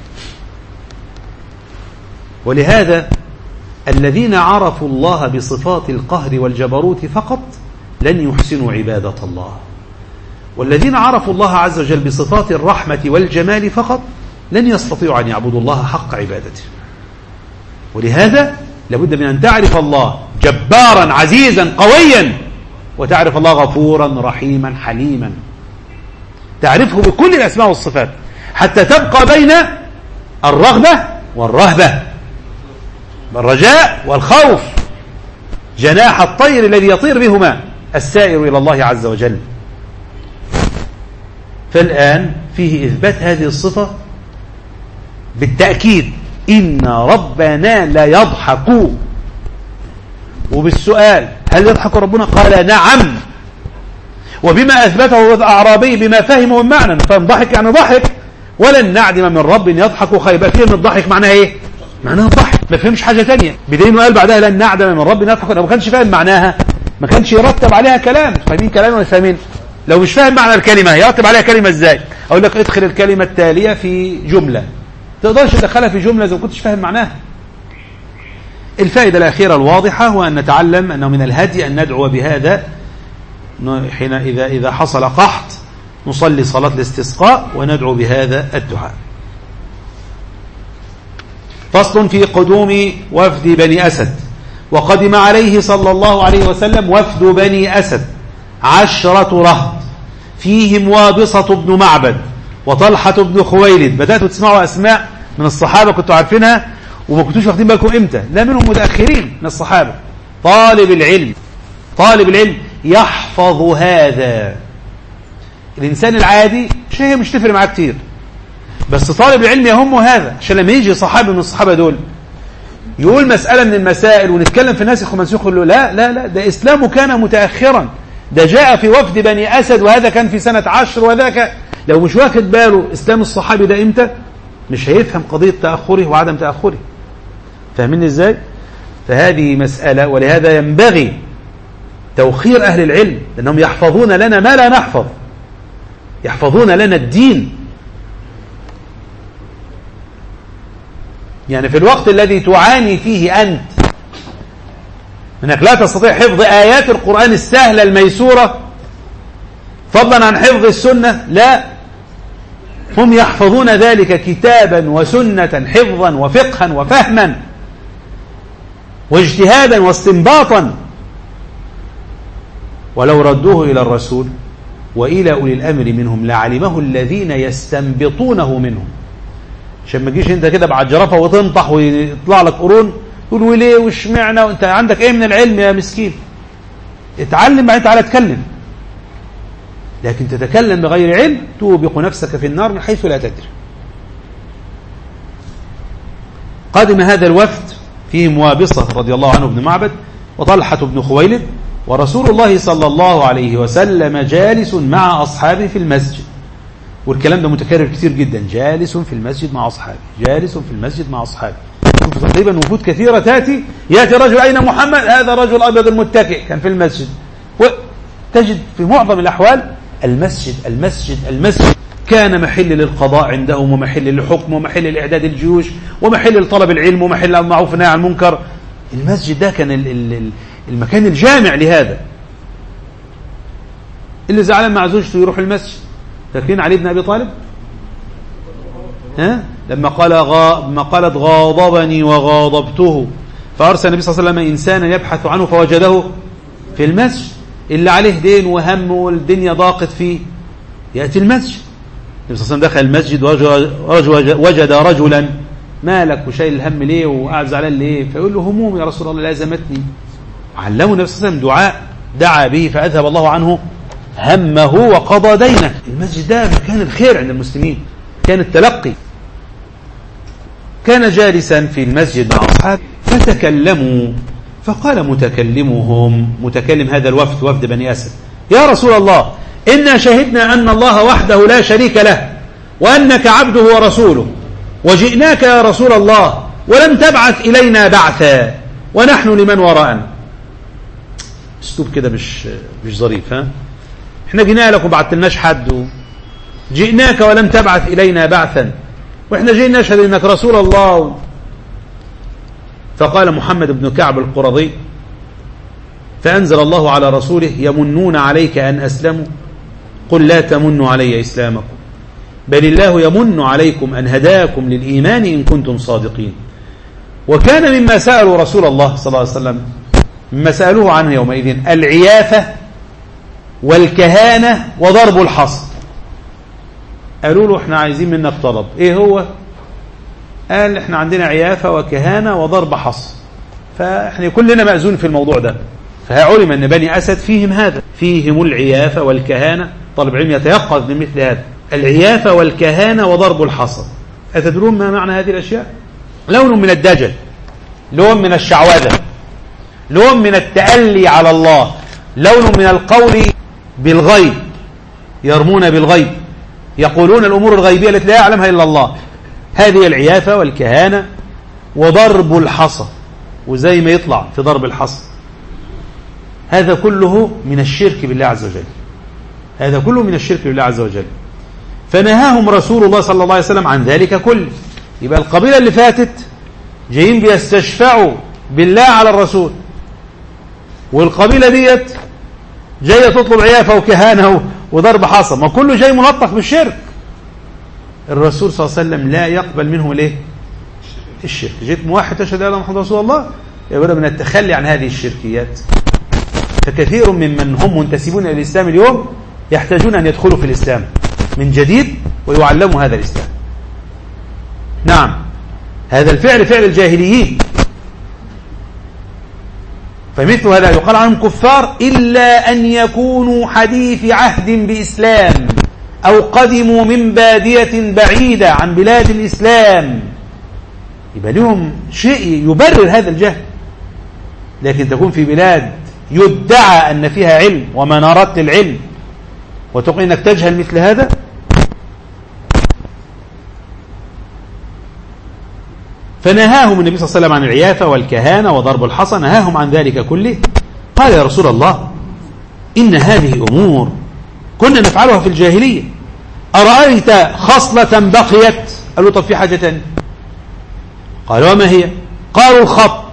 ولهذا الذين عرفوا الله بصفات القهر والجبروت فقط لن يحسنوا عبادة الله، والذين عرفوا الله عز وجل بصفات الرحمة والجمال فقط لن يستطيعوا أن يعبدوا الله حق عبادته. ولهذا لابد من أن تعرف الله جبارا عزيزا قويا، وتعرف الله غفورا رحيما حليما، تعرفه بكل الأسماء والصفات حتى تبقى بين الرغبة والرهبة، الرجاء والخوف، جناح الطير الذي يطير بهما السائر إلى الله عز وجل. فالآن فيه إثبات هذه الصفة بالتأكيد، إن ربنا لا يضحك. وبالسؤال هل يضحك ربنا؟ قال نعم، وبما أثبته الأعرابي بما فهمه من معنى، فانضحك يعني ضحك. ولن نعدم من رب يضحك خيبا، فيه من الضحك معناها ايه؟ معناها الضحك، ما فهمش حاجة تانية. بدين قال بعدها لن نعدم من رب يضحك، لو ما كانش فاهم معناها ما كانش يرتب عليها كلام. فاهمين كلام ولا فاهمين؟ لو مش فاهم معنى الكلمة يرتب عليها كلمة ازاي؟ اقول لك ادخل الكلمة التالية في جملة، تقدرش تدخلها في جملة إذا ما كنتش فاهم معناها. الفائدة الأخيرة الواضحة هو أن نتعلم أنه من الهدي أن ندعو بهذا حين إذا إذا حصل قحط نصلي صلاة الاستسقاء وندعو بهذا الدعاء. فصل في قدوم وفد بني أسد. وقدم عليه صلى الله عليه وسلم وفد بني أسد عشرة رهط، فيهم وابصة بن معبد وطلحة بن خويلد. بدأتوا تسمعوا أسماء من الصحابة كنتوا عارفينها وما كنتوش واخدين بالكم إمتى، لا منهم متأخرين من الصحابة. طالب العلم طالب العلم يحفظ هذا. الإنسان العادي شيء مش تفرق معاه كتير، بس طالب العلم يهمه هذا، عشان لما يجي صحابي من الصحابة دول يقول مسألة من المسائل ونتكلم في الناسخ ومنسوخ، يقول له لا لا لا ده إسلامه كان متأخرا، ده جاء في وفد بني أسد وهذا كان في سنة عشر وذاك. لو مش واخد باله إسلام الصحابي ده إمتى مش هيفهم قضية تأخره وعدم تأخره. فاهمين إزاي؟ فهذه مسألة، ولهذا ينبغي توخير أهل العلم، لأنهم يحفظون لنا ما لا نحفظ، يحفظون لنا الدين. يعني في الوقت الذي تعاني فيه أنت أنك لا تستطيع حفظ آيات القرآن السهلة الميسورة فضلا عن حفظ السنة، لا، هم يحفظون ذلك كتابا وسنة حفظا وفقها وفهما واجتهادا واستنباطا. ولو ردوه إلى الرسول وإلى أولي الأمر منهم لعلمه الذين يستنبطونه منهم. عشان ما تجيش انت كده بعد جرافة وتنطح ويطلع لك قرون تقول وليه وش معنى وانت عندك ايه من العلم يا مسكين. اتعلم بعدين تعالى اتكلم، لكن تتكلم بغير علم توبق نفسك في النار من حيث لا تدري. قادم هذا الوفد فيهم وابصة رضي الله عنه بن معبد وطلحة بن خويلد، ورسول الله صلى الله عليه وسلم جالس مع أصحابه في المسجد. والكلام ده متكرر كتير جدا، جالس في المسجد مع أصحابه، جالس في المسجد مع أصحابه. تقريبا وفود كثيرة تأتي، يأتي رجل أين محمد؟ هذا رجل أبيض المتكئ كان في المسجد. وتجد في معظم الأحوال المسجد المسجد المسجد كان محل للقضاء عندهم، ومحل للحكم، ومحل لإعداد الجيوش، ومحل لطلب العلم، ومحل المعروف والنهي عن المنكر. المسجد ده كان المكان الجامع لهذا. اللي زعلان مع زوجته يروح المسجد. فاكرين علي بن أبي طالب؟ ها؟ لما قال غا... لما قالت غاضبني وغاضبته، فأرسل النبي صلى الله عليه وسلم إنسانا يبحث عنه فوجده في المسجد. اللي عليه دين وهم والدنيا ضاقت فيه يأتي المسجد. النبي صلى الله عليه وسلم دخل المسجد ووجد وجد رجلا مالك وشايل الهم ليه وقاعد زعلان ليه؟ فيقول له هموم يا رسول الله لازمتني. علمه النبي صلى الله عليه وسلم دعاء دعا به فأذهب الله عنه همه وقضى دينه. المسجد ده مكان الخير عند المسلمين، كان التلقي. كان جالسا في المسجد مع أصحابه فتكلموا، فقال متكلمهم متكلم هذا الوفد وفد بني أسد: يا رسول الله، إنا شهدنا أن الله وحده لا شريك له، وأنك عبده ورسوله، وجئناك يا رسول الله ولم تبعث إلينا بعثا، ونحن لمن وراءنا. اسلوب كده مش مش ظريف. ها احنا جينا لك وبعت لناش حد، جئناك ولم تبعث إلينا بعثا، واحنا جينا نشهد انك رسول الله. فقال محمد بن كعب القرظي: فأنزل الله على رسوله: يمنون عليك أن أسلموا، قل لا تمنوا علي إسلامكم، بل الله يمن عليكم أن هداكم للإيمان إن كنتم صادقين. وكان مما سألوا رسول الله صلى الله عليه وسلم، مما سألوه عنه يومئذ، العيافة والكهانة وضرب الحصى. قالوا له احنا عايزين منك طلب. ايه هو؟ قال احنا عندنا عيافة وكهانة وضرب حصى، فاحنا كلنا مأذون في الموضوع ده. فعلم ان بني أسد فيهم هذا، فيهم العيافة والكهانة. طالب علم يتيقظ من مثل هذا. العيافة والكهانة وضرب الحصى. أتدرون ما معنى هذه الأشياء؟ لون من الدجل، لون من الشعوذة، لون من التألي على الله، لون من القول بالغيب. يرمون بالغيب، يقولون الأمور الغيبية التي لا يعلمها إلا الله. هذه العيافة والكهانة وضرب الحصى. وزي ما يطلع في ضرب الحصى، هذا كله من الشرك بالله عز وجل. هذا كله من الشرك بالله عز وجل. فنهاهم رسول الله صلى الله عليه وسلم عن ذلك كله. يبقى القبيلة اللي فاتت جايين بيستشفعوا بالله على الرسول، والقبيلة ديت جاية تطلب عيافة وكهانة وضرب حصى، ما كله جاي ملطخ بالشرك. الرسول صلى الله عليه وسلم لا يقبل منهم الايه؟ الشرك. جيت موحد تشهد ان محمد رسول الله، يبقى من التخلي عن هذه الشركيات. فكثير ممن هم منتسبون الى الاسلام اليوم يحتاجون ان يدخلوا في الاسلام من جديد ويعلموا هذا الاسلام. نعم، هذا الفعل فعل الجاهليين، فمثل هذا يقال عنهم كفار إلا أن يكونوا حديث عهد بإسلام، أو قدموا من بادية بعيدة عن بلاد الإسلام. يبقى لهم شيء يبرر هذا الجهل. لكن تكون في بلاد يدعى أن فيها علم ومنارات للعلم، وتقول أنك تجهل مثل هذا. فنهاهم النبي صلى الله عليه وسلم عن العيافة والكهانة وضرب الحصى، نهاهم عن ذلك كله. قال: يا رسول الله، إن هذه أمور كنا نفعلها في الجاهلية، أرأيت خصلة بقيت؟ قالوا: طب في حاجة تانية. قالوا: وما هي؟ قالوا: الخط.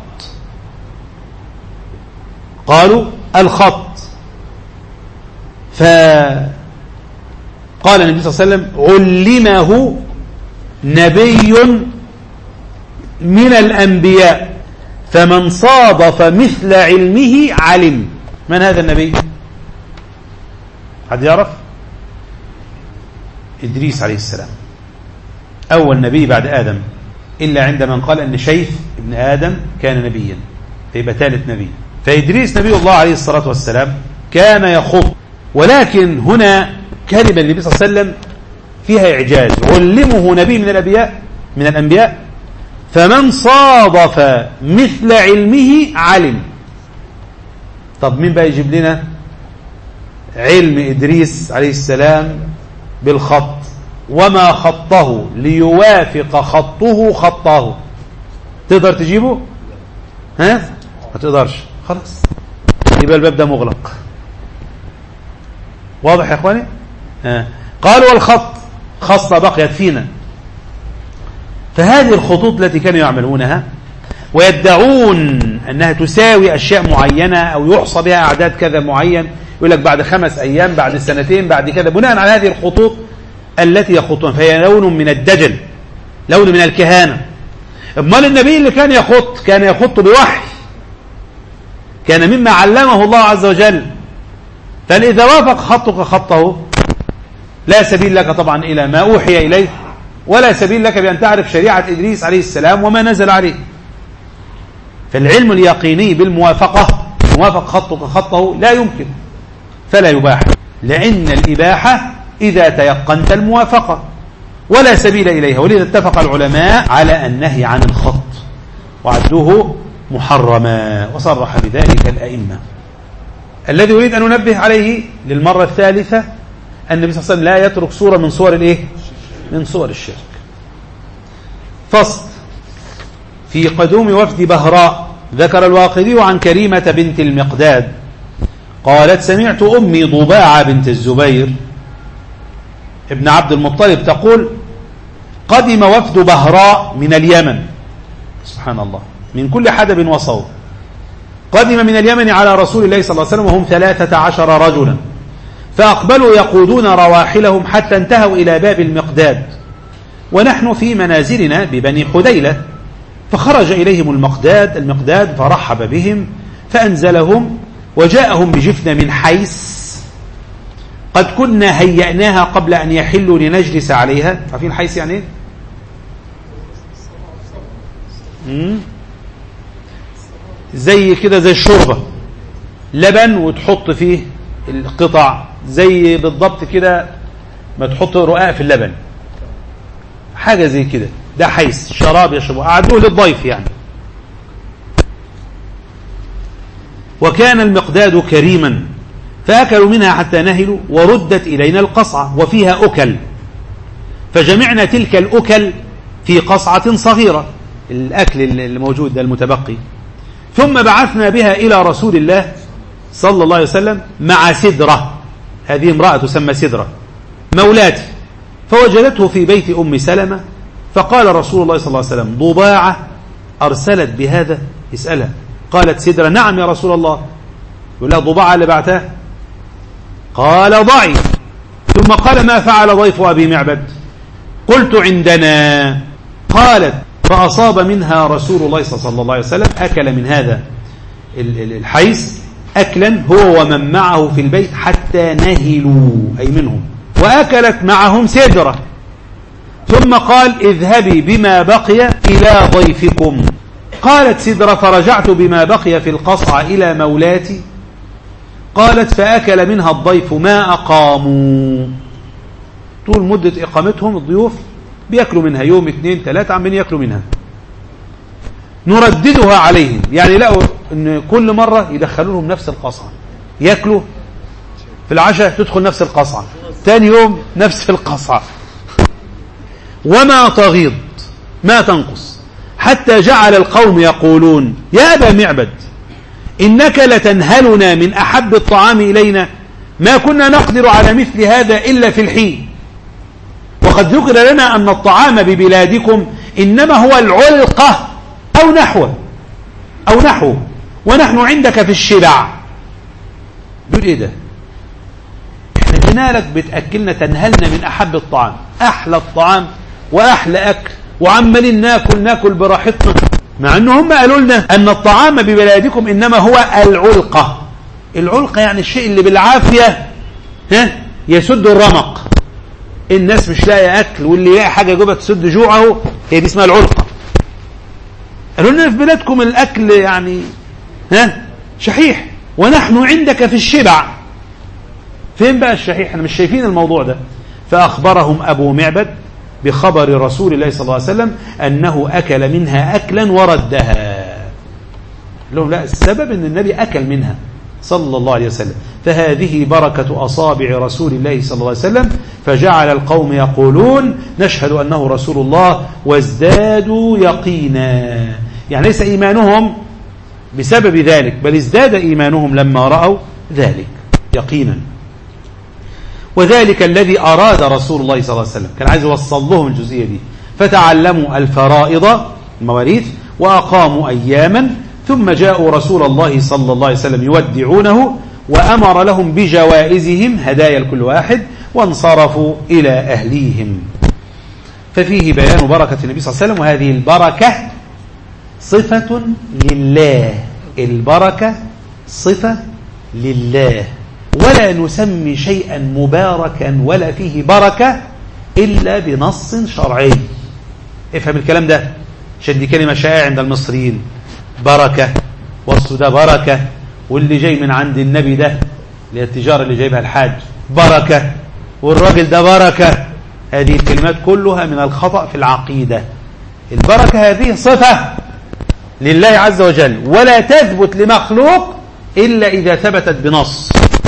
قالوا: الخط. فقال النبي صلى الله عليه وسلم: علمه نبي من الأنبياء، فمن صادف مثل علمه علم. من هذا النبي؟ حد يعرف؟ إدريس عليه السلام، أول نبي بعد آدم، إلا عند من قال أن شيث ابن آدم كان نبيا، فيبقى ثالث نبي. فإدريس نبي الله عليه الصلاة والسلام كان يخط. ولكن هنا كلمة النبي صلى الله عليه وسلم فيها إعجاز. علمه نبي من الأنبياء من الأنبياء فمن صادف مثل علمه علم. طب مين بقى يجيب لنا علم إدريس عليه السلام بالخط؟ وما خطه ليوافق خطه خطه. تقدر تجيبه؟ ها؟ ما تقدرش، خلاص يبقى الباب ده مغلق. واضح يا اخواني؟ ها. قال والخط خاصة بقيت فينا. فهذه الخطوط التي كانوا يعملونها ويدعون أنها تساوي أشياء معينة أو يحصى بها أعداد كذا معين، يقول لك بعد خمس أيام، بعد سنتين، بعد كذا، بناء على هذه الخطوط التي يخطون، فهي لون من الدجل، لون من الكهانة. امال النبي اللي كان يخط كان يخط بوحي، كان مما علمه الله عز وجل. فإذا وافق خطك خطه لا سبيل لك طبعا إلى ما أوحي إليه، ولا سبيل لك بأن تعرف شريعة إدريس عليه السلام وما نزل عليه. فالعلم اليقيني بالموافقة، موافق خطك خطه لا يمكن، فلا يباح، لأن الإباحة إذا تيقنت الموافقة ولا سبيل إليها. ولذا اتفق العلماء على النهي عن الخط وعدوه محرما، وصرح بذلك الأئمة. الذي أريد أن ننبه عليه للمرة الثالثة، النبي صلى الله عليه وسلم لا يترك صورة من صور الإيه؟ من صور الشرك. فصل في قدوم وفد بهراء. ذكر الواقدي عن كريمة بنت المقداد قالت سمعت أمي ضباعة بنت الزبير ابن عبد المطلب تقول قدم وفد بهراء من اليمن، سبحان الله، من كل حدب وصوب، قدم من اليمن على رسول الله صلى الله عليه وسلم وهم ثلاثة عشر رجلا، فأقبلوا يقودون رواحلهم حتى انتهوا إلى باب المقداد، ونحن في منازلنا ببني حديلة. فخرج إليهم المقداد المقداد فرحب بهم فأنزلهم، وجاءهم بجفنة من حيس قد كنا هيأناها قبل أن يحلوا لنجلس عليها. عارفين حيس يعني ايه؟ مم؟ زي كده زي الشوربة، لبن وتحط فيه القطع، زي بالضبط كده ما تحط رقاق في اللبن، حاجة زي كده، ده حيس، شراب يشربه، أعدوه للضيف يعني. وكان المقداد كريما فأكلوا منها حتى نهلوا، وردت إلينا القصعة وفيها أكل، فجمعنا تلك الأكل في قصعة صغيرة، الأكل الموجود ده المتبقي، ثم بعثنا بها إلى رسول الله صلى الله عليه وسلم مع سدرة، هذه امرأة تسمى سدرة مولاتي، فوجدته في بيت أم سلمة، فقال رسول الله صلى الله عليه وسلم ضباعة أرسلت بهذا؟ يسألها، قالت سدرة نعم يا رسول الله. يقول لها ضباعة اللي بعتها؟ قال ضعي. ثم قال ما فعل ضيف أبي معبد؟ قلت عندنا. قالت فأصاب منها رسول الله صلى الله عليه وسلم، أكل من هذا الحيس أكلا هو ومن معه في البيت حتى نهلوا، أي منهم، وأكلت معهم سدرة، ثم قال اذهبي بما بقي إلى ضيفكم. قالت سدرة فرجعت بما بقي في القصعة إلى مولاتي، قالت فأكل منها الضيف ما أقاموا، طول مدة إقامتهم الضيوف بيأكلوا منها، يوم اثنين ثلاثة عمين يأكلوا منها. نرددها عليهم، يعني لقوا أن كل مرة يدخلوا لهم نفس القصعة، يأكلوا في العشاء تدخل نفس القصعة، ثاني يوم نفس القصعة، وما تغيض ما تنقص، حتى جعل القوم يقولون يا أبا معبد إنك لتنهلنا من أحب الطعام إلينا، ما كنا نقدر على مثل هذا إلا في الحين، وقد ذكر لنا أن الطعام ببلادكم إنما هو العلقة أو نحوه أو نحوه ونحن عندك في الشبع. دول إيه ده؟ إحنا جينا لك بتأكلنا تنهلنا من أحب الطعام، أحلى الطعام وأحلى أكل، وعمالين ناكل ناكل براحتنا، مع أنه هم قالوا لنا أن الطعام ببلادكم إنما هو العلقة. العلقة يعني الشيء اللي بالعافية ها يسد الرمق، الناس مش لاقي أكل واللي يلاقي حاجة جوبة تسد جوعه، هي دي اسمها العلقة. قالوا لنا في بلادكم الأكل يعني ها شحيح ونحن عندك في الشبع. فين بقى الشحيح؟ احنا مش شايفين الموضوع ده. فأخبرهم أبو معبد بخبر رسول الله صلى الله عليه وسلم أنه أكل منها أكلا وردها. لهم لا، السبب أن النبي أكل منها صلى الله عليه وسلم. فهذه بركة أصابع رسول الله صلى الله عليه وسلم، فجعل القوم يقولون نشهد أنه رسول الله، وازدادوا يقينا، يعني ليس إيمانهم بسبب ذلك، بل ازداد إيمانهم لما رأوا ذلك يقينا. وذلك الذي أراد رسول الله صلى الله عليه وسلم، كان عايز يوصل لهم الجزئية دي. فتعلموا الفرائض المواريث وأقاموا أياما، ثم جاءوا رسول الله صلى الله عليه وسلم يودعونه، وأمر لهم بجوائزهم هدايا لكل واحد، وانصرفوا إلى أهليهم. ففيه بيان بركة النبي صلى الله عليه وسلم. وهذه البركة صفة لله، البركة صفة لله، ولا نسمي شيئا مباركا ولا فيه بركة إلا بنص شرعي. افهم الكلام ده، عشان دي كلمة شائعة عند المصريين. بركة، وصف ده بركة، واللي جاي من عند النبي ده اللي هي التجارة اللي جايبها الحاج بركة، والراجل ده بركة. هذه الكلمات كلها من الخطأ في العقيدة. البركة هذه صفة لله عز وجل، ولا تثبت لمخلوق إلا إذا ثبتت بنص.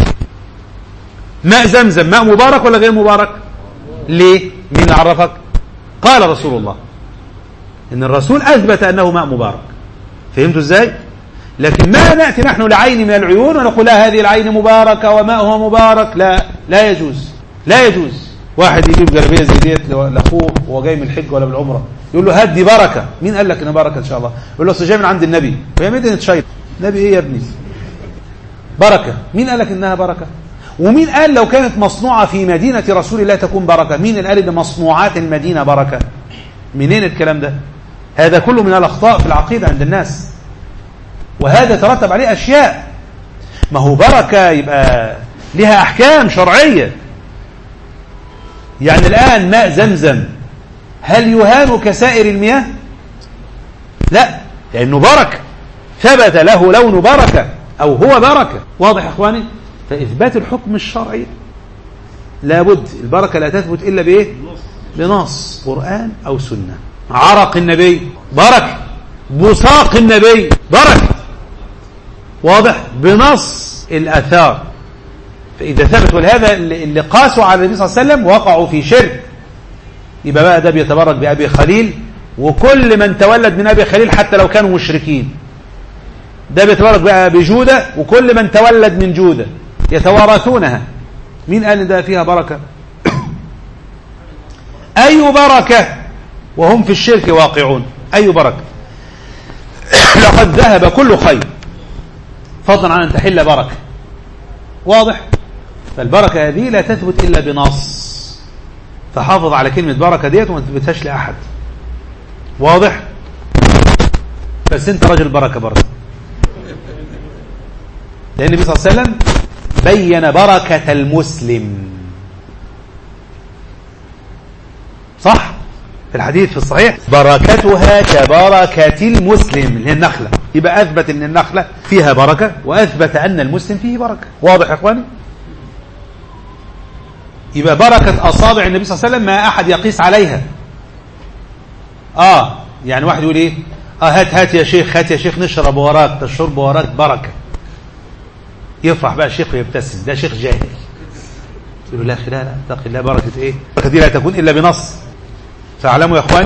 ماء زمزم ماء مبارك ولا غير مبارك؟ ليه؟ مين اللي عرفك؟ قال رسول الله، إن الرسول أثبت أنه ماء مبارك. فهمتوا إزاي؟ لكن ما نأتي نحن لعين من العيون ونقول لا هذه العين مباركة وماءها مبارك. لا، لا يجوز، لا يجوز. واحد يجيب جلابيه زي ديت لاخوه وهو جاي من الحج ولا بالعمره، يقول له هات دي بركه. مين قال لك انها بركه ان شاء الله؟ يقول له اصل جاي من عند النبي. فهي مدينه شيط، نبي ايه يا ابني؟ بركه. مين قال لك انها بركه؟ ومين قال لو كانت مصنوعه في مدينه رسول الله تكون بركه؟ مين اللي قال ان مصنوعات المدينه بركه؟ منين الكلام ده؟ هذا كله من الاخطاء في العقيده عند الناس، وهذا ترتب عليه اشياء. ما هو بركه يبقى لها احكام شرعيه. يعني الآن ماء زمزم هل يهان كسائر المياه؟ لا، لأنه بركة، ثبت له لون بركة أو هو بركة. واضح يا إخواني؟ فإثبات الحكم الشرعي لابد. البركة لا تثبت إلا بإيه؟ بنص قرآن أو سنة. عرق النبي بركة، بصاق النبي بركة. واضح؟ بنص الآثار. فإذا ثبت، ولهذا اللي قاسوا على النبي صلى الله عليه وسلم وقعوا في شرك. يبقى بقى ده بيتبرك بأبي خليل وكل من تولد من أبي خليل حتى لو كانوا مشركين. ده بيتبرك بقى بجودة وكل من تولد من جودة، يتوارثونها. مين قال ده فيها بركة؟ أي بركة وهم في الشرك واقعون؟ أي بركة؟ لقد ذهب كل خير فضلا عن أن تحل بركة. واضح؟ فالبركة هذه لا تثبت إلا بنص. فحافظ على كلمة بركة ديت وما تثبتهاش لأحد. واضح؟ بس أنت رجل بركة بركة، لأن النبي صلى الله عليه وسلم بين بركة المسلم. صح؟ في الحديث في الصحيح بركتها كبركة المسلم اللي هي النخلة. يبقى أثبت أن النخلة فيها بركة، وأثبت أن المسلم فيه بركة. واضح يا إخواني؟ يبقى بركة أصابع النبي صلى الله عليه وسلم ما أحد يقيس عليها. آه يعني واحد يقول إيه؟ آه هات هات يا شيخ، هات يا شيخ نشرب وراك، تشرب وراك بركة. يفرح بقى الشيخ ويبتسم، ده شيخ جاهل. يقول له لا لا لا اتق الله، بركة إيه؟ بركة دي لا تكون إلا بنص. فاعلموا يا إخواني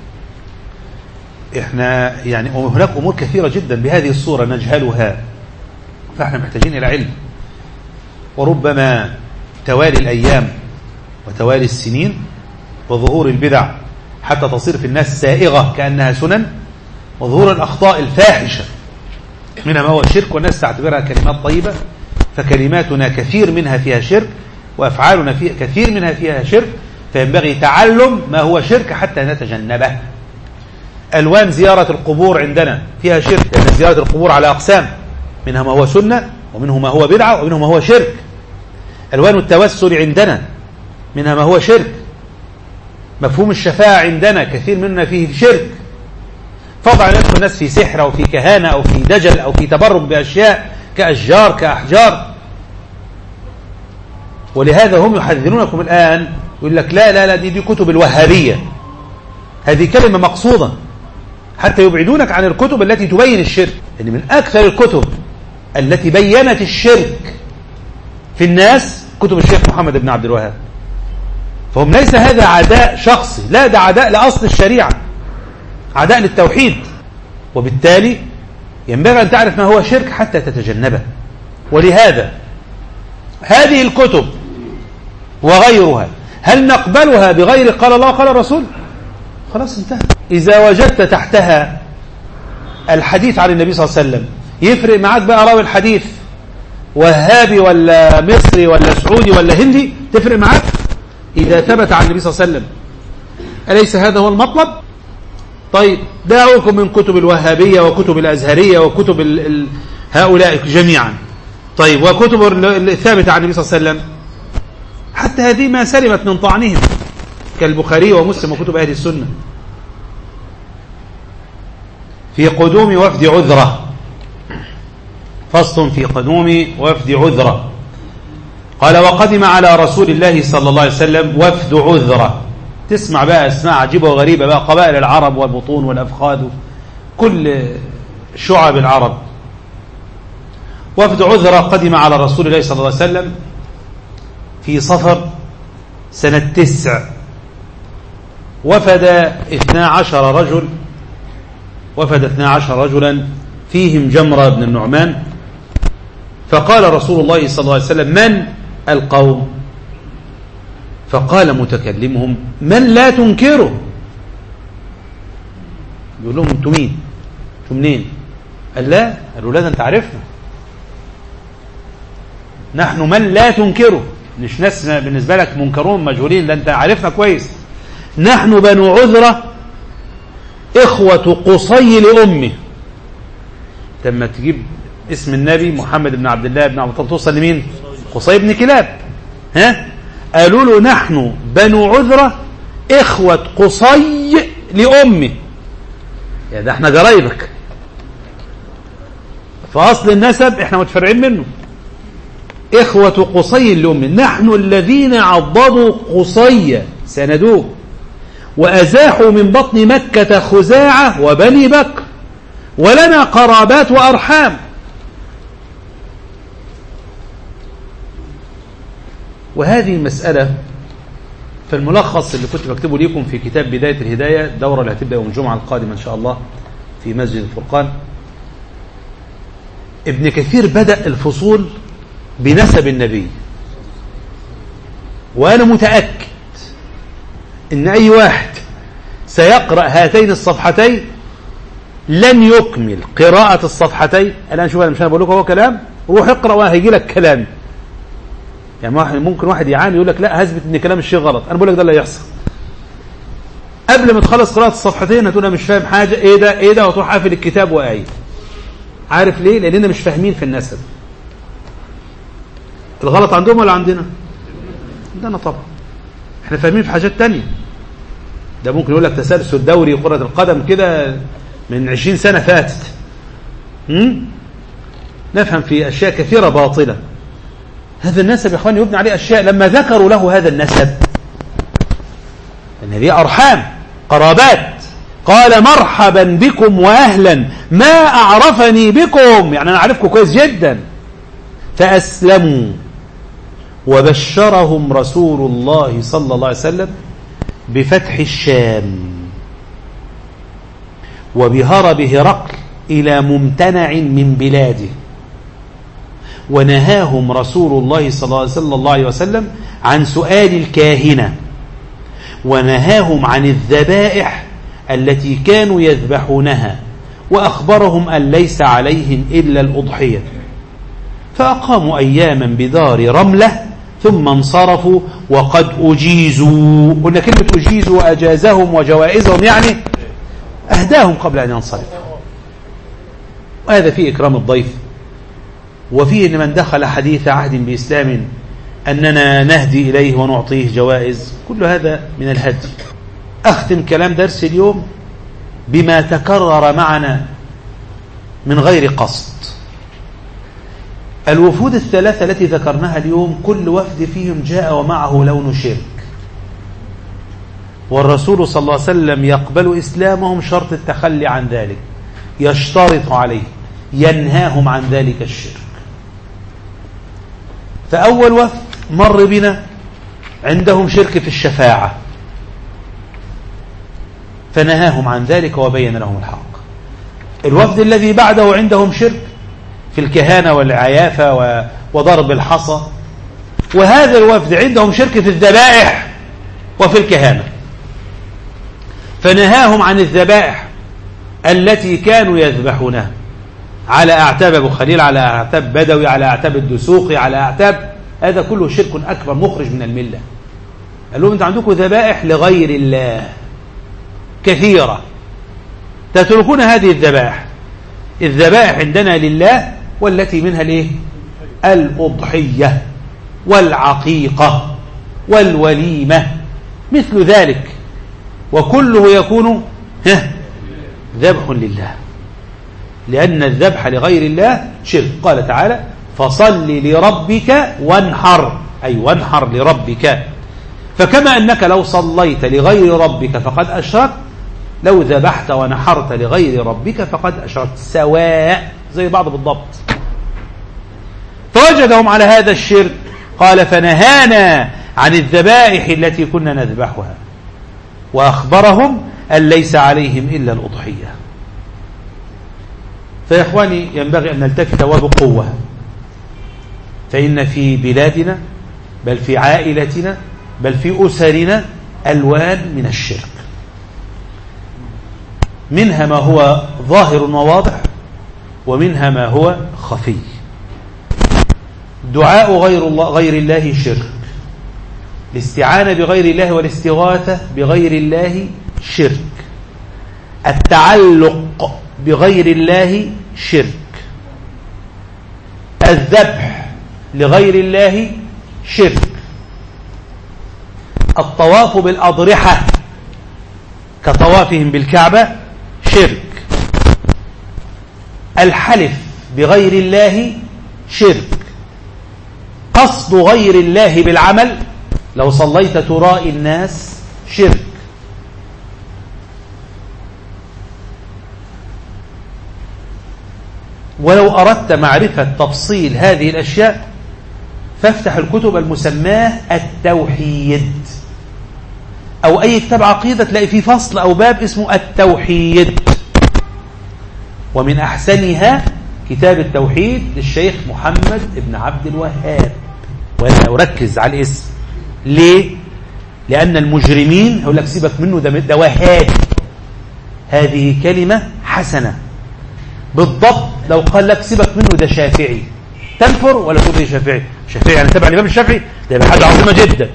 إحنا يعني هناك أمور كثيرة جدا بهذه الصورة نجهلها، فإحنا محتاجين إلى علم. وربما توالي الأيام وتوالي السنين وظهور البدع حتى تصير في الناس سائغة كأنها سنن، وظهور الأخطاء الفاحشة منها ما هو شرك والناس تعتبرها كلمات طيبة، فكلماتنا كثير منها فيها شرك، وأفعالنا فيها كثير منها فيها شرك، فينبغي تعلم ما هو شرك حتى نتجنبه. ألوان زيارة القبور عندنا فيها شرك، لأن زيارة القبور على أقسام، منها ما هو سنة ومنه ما هو بدعة ومنه ما هو شرك. ألوان التوسل عندنا منها ما هو شرك. مفهوم الشفاعة عندنا كثير مننا فيه شرك. فضع ندخل الناس في سحر أو في كهانة أو في دجل أو في تبرك بأشياء كأشجار كأحجار. ولهذا هم يحذرونكم الآن، يقول لك لا لا لا دي, دي كتب الوهابية. هذه كلمة مقصودة حتى يبعدونك عن الكتب التي تبين الشرك. يعني من أكثر الكتب التي بينت الشرك في الناس كتب الشيخ محمد بن عبد الوهاب. فهم ليس هذا عداء شخصي، لا ده عداء لأصل الشريعة، عداء للتوحيد. وبالتالي ينبغي أن تعرف ما هو شرك حتى تتجنبه. ولهذا هذه الكتب وغيرها هل نقبلها بغير قال الله قال الرسول؟ خلاص انتهى. إذا وجدت تحتها الحديث عن النبي صلى الله عليه وسلم يفرق معاك بقى راوي الحديث وهابي ولا مصري ولا سعودي ولا هندي؟ تفرق معاك إذا ثبت عن النبي صلى الله عليه وسلم. أليس هذا هو المطلب؟ طيب دعوكم من كتب الوهابية وكتب الأزهرية وكتب ال ال هؤلاء جميعا. طيب وكتب الثابتة عن النبي صلى الله عليه وسلم حتى هذه ما سلمت من طعنهم كالبخاري ومسلم وكتب أهل السنة. في قدوم وفد عذرة، فصل في قدوم وفد عذرة. قال وقدم على رسول الله صلى الله عليه وسلم وفد عذرة. تسمع بقى اسماء عجيبة وغريبة بقى، قبائل العرب والبطون والأفخاذ كل شعب العرب. وفد عذرة قدم على رسول الله صلى الله عليه وسلم في صفر سنة تسع. وفد اثنا عشر رجل وفد اثنا عشر رجلا فيهم جمرة بن النعمان. فقال رسول الله صلى الله عليه وسلم من القوم؟ فقال متكلمهم من لا تنكره. يقول لهم انتم مين؟ انتم منين؟ قال لا. قالوا لا ده انت عارفنا، نحن من لا تنكره، مش ناس بالنسبة لك منكرون مجهولين، ده انت عارفنا كويس. نحن بنو عذرة إخوة قصي لأمه. لما تجيب اسم النبي محمد بن عبد الله بن عبد الله توصل لمين؟ قصي بن كلاب. ها؟ قالوا له نحن بنو عذرة إخوة قصي لأمه، يعني ده احنا قرايبك، فأصل النسب احنا متفرعين منه. إخوة قصي لأمه، نحن الذين عضدوا قصي سندوه وأزاحوا من بطن مكة خزاعة وبني بكر، ولنا قرابات وأرحام. وهذه المسألة في الملخص اللي كنت بكتبه لكم في كتاب بداية الهداية، الدورة اللي هتبدأ يوم الجمعة القادمة إن شاء الله في مسجد الفرقان. ابن كثير بدأ الفصول بنسب النبي، وأنا متأكد إن أي واحد سيقرأ هاتين الصفحتين لن يكمل قراءة الصفحتين. الآن شوف أنا مش أنا بقول لكم هو كلام، روح اقرأ وهيجي لك كلام. يعني ممكن واحد يعاني يقول لك لا هثبت ان كلام الشيخ غلط، انا بقول لك ده اللي هيحصل. قبل ما تخلص قراءة الصفحتين هتقول انا مش فاهم حاجة، ايه ده ايه ده، وتروح قافل الكتاب وقايل. عارف ليه؟ لاننا مش فاهمين في النسب. الغلط عندهم ولا عندنا؟ عندنا طبعا. احنا فاهمين في حاجات تانية. ده ممكن يقول لك تسلسل دوري كرة القدم كده من عشرين سنة فاتت. هم؟ نفهم في اشياء كثيرة باطلة. هذا النسب يا اخواني يبنى عليه اشياء. لما ذكروا له هذا النسب ان دي ارحام قرابات، قال مرحبا بكم واهلا، ما اعرفني بكم، يعني انا اعرفكم كويس جدا. فاسلموا وبشرهم رسول الله صلى الله عليه وسلم بفتح الشام وبهرب هرقل الى ممتنع من بلاده، ونهاهم رسول الله صلى الله عليه وسلم عن سؤال الكاهنة، ونهاهم عن الذبائح التي كانوا يذبحونها، وأخبرهم أن ليس عليهم إلا الأضحية. فأقاموا أياما بدار رملة ثم انصرفوا وقد أجيزوا. قلنا كلمة أجيزوا وأجازهم وجوائزهم يعني أهداهم قبل أن ينصرفوا. وهذا فيه إكرام الضيف، وفيه أن من دخل حديث عهد بإسلام أننا نهدي إليه ونعطيه جوائز. كل هذا من الهدي. أختم كلام درس اليوم بما تكرر معنا من غير قصد. الوفود الثلاثة التي ذكرناها اليوم كل وفد فيهم جاء ومعه لون شرك، والرسول صلى الله عليه وسلم يقبل إسلامهم شرط التخلي عن ذلك، يشترط عليه، ينهاهم عن ذلك الشرك. فأول وفد مر بنا عندهم شرك في الوفد الذي بعده عندهم شرك في الكهانة والعيافة وضرب الحصى، وهذا الوفد عندهم شرك في الذبائح وفي الكهانة، فنهاهم عن الذبائح التي كانوا يذبحونها على أعتاب أبو خليل، على أعتاب بدوي، على أعتاب الدسوقي، على أعتاب، هذا كله شرك أكبر مخرج من الملة. قال لهم أنت عندكم ذبائح لغير الله كثيرة، تتركون هذه الذبائح. الذبائح عندنا لله، والتي منها الايه؟ الأضحية والعقيقة والوليمة مثل ذلك، وكله يكون ذبح لله، لأن الذبح لغير الله شرك. قال تعالى فصل لربك وانحر، أي وانحر لربك. فكما أنك لو صليت لغير ربك فقد أشركت، لو ذبحت ونحرت لغير ربك فقد أشركت، سواء زي بعض بالضبط. فوجدهم على هذا الشرك، قال فنهانا عن الذبائح التي كنا نذبحها، وأخبرهم أن ليس عليهم إلا الأضحية. فيا إخواني ينبغي أن نلتفت وبقوة، فإن في بلادنا بل في عائلتنا بل في أسرنا ألوان من الشرك، منها ما هو ظاهر وواضح، ومنها ما هو خفي. دعاء غير الله غير الله شرك، الاستعانة بغير الله والاستغاثة بغير الله شرك، التعلق بغير الله شرك، الذبح لغير الله شرك، الطواف بالأضرحة كطوافهم بالكعبة شرك، الحلف بغير الله شرك، قصد غير الله بالعمل، لو صليت ترائي الناس شرك. ولو أردت معرفة تفصيل هذه الأشياء فافتح الكتب المسماة التوحيد، أو أي كتاب عقيدة تلاقي فيه فصل أو باب اسمه التوحيد. ومن أحسنها كتاب التوحيد للشيخ محمد بن عبد الوهاب، وأنا أركز على الاسم. ليه؟ لأن المجرمين يقول لك سيبك منه، ده, ده وهابي. هذه كلمة حسنة بالضبط. لو قال لك سيبك منه ده شافعي، تنفر ولا تقول لي شافعي؟ شافعي يعني تبع الإمام الشافعي، ده يبقى حاجة عظيمة جدا.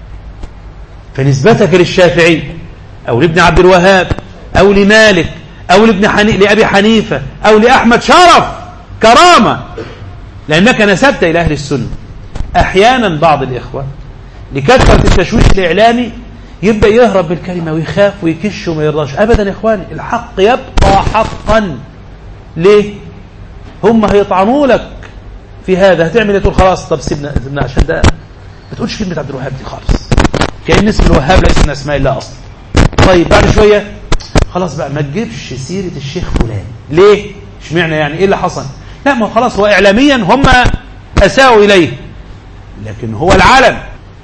فنسبتك للشافعي أو لابن عبد الوهاب أو لمالك أو لابن حني... لأبي حنيفة أو لأحمد شرف كرامة، لأنك نسبت إلى أهل السنة. أحيانا بعض الإخوة لكثرة التشويش الإعلامي يبدأ يهرب بالكلمة ويخاف ويكش وما يرضاش. أبدا يا إخواني، الحق يبقى حقا. ليه؟ هم هيطعنوا لك في هذا، هتعمل تقول خلاص طب سيبنا سيبنا عشان ده ما تقولش كلمة عبد الوهاب دي خالص، كأن اسم الوهاب ليس من أسماء الله أصلا. طيب بعد شوية خلاص بقى ما تجيبش سيرة الشيخ فلان. ليه؟ اشمعنى يعني؟ ايه اللي حصل؟ لا ما خلاص هو إعلاميا هم أساءوا إليه، لكن هو العالم،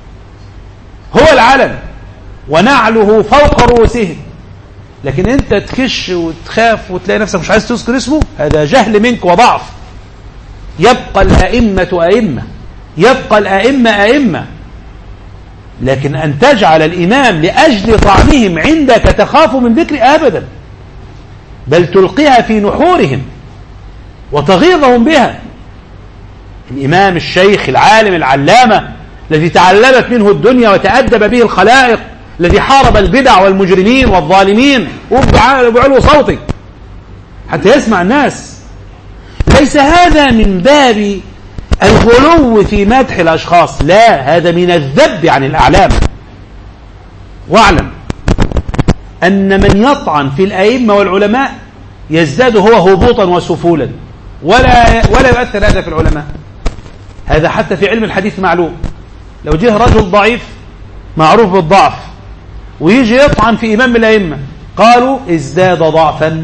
هو العالم ونعله فوق رؤوسهم. لكن انت تكش وتخاف وتلاقي نفسك مش عايز تذكر اسمه، هذا جهل منك وضعف. يبقى الأئمة أئمة، يبقى الأئمة أئمة، لكن أن تجعل الإمام لأجل طعنهم عندك تخاف من ذكر أبدا، بل تلقيها في نحورهم وتغيظهم بها. الإمام الشيخ العالم العلامة الذي تعلمت منه الدنيا وتأدب به الخلائق، الذي حارب البدع والمجرمين والظالمين وبعلو صوتك حتى يسمع الناس. ليس هذا من باب الغلو في مدح الأشخاص، لا، هذا من الذب عن الأعلام. واعلم أن من يطعن في الأئمة والعلماء يزداد هو هبوطا وسفولا، ولا ولا يؤثر هذا في العلماء. هذا حتى في علم الحديث معلوم. لو جه رجل ضعيف معروف بالضعف ويجي يطعن في إمام الأئمة، قالوا ازداد ضعفا،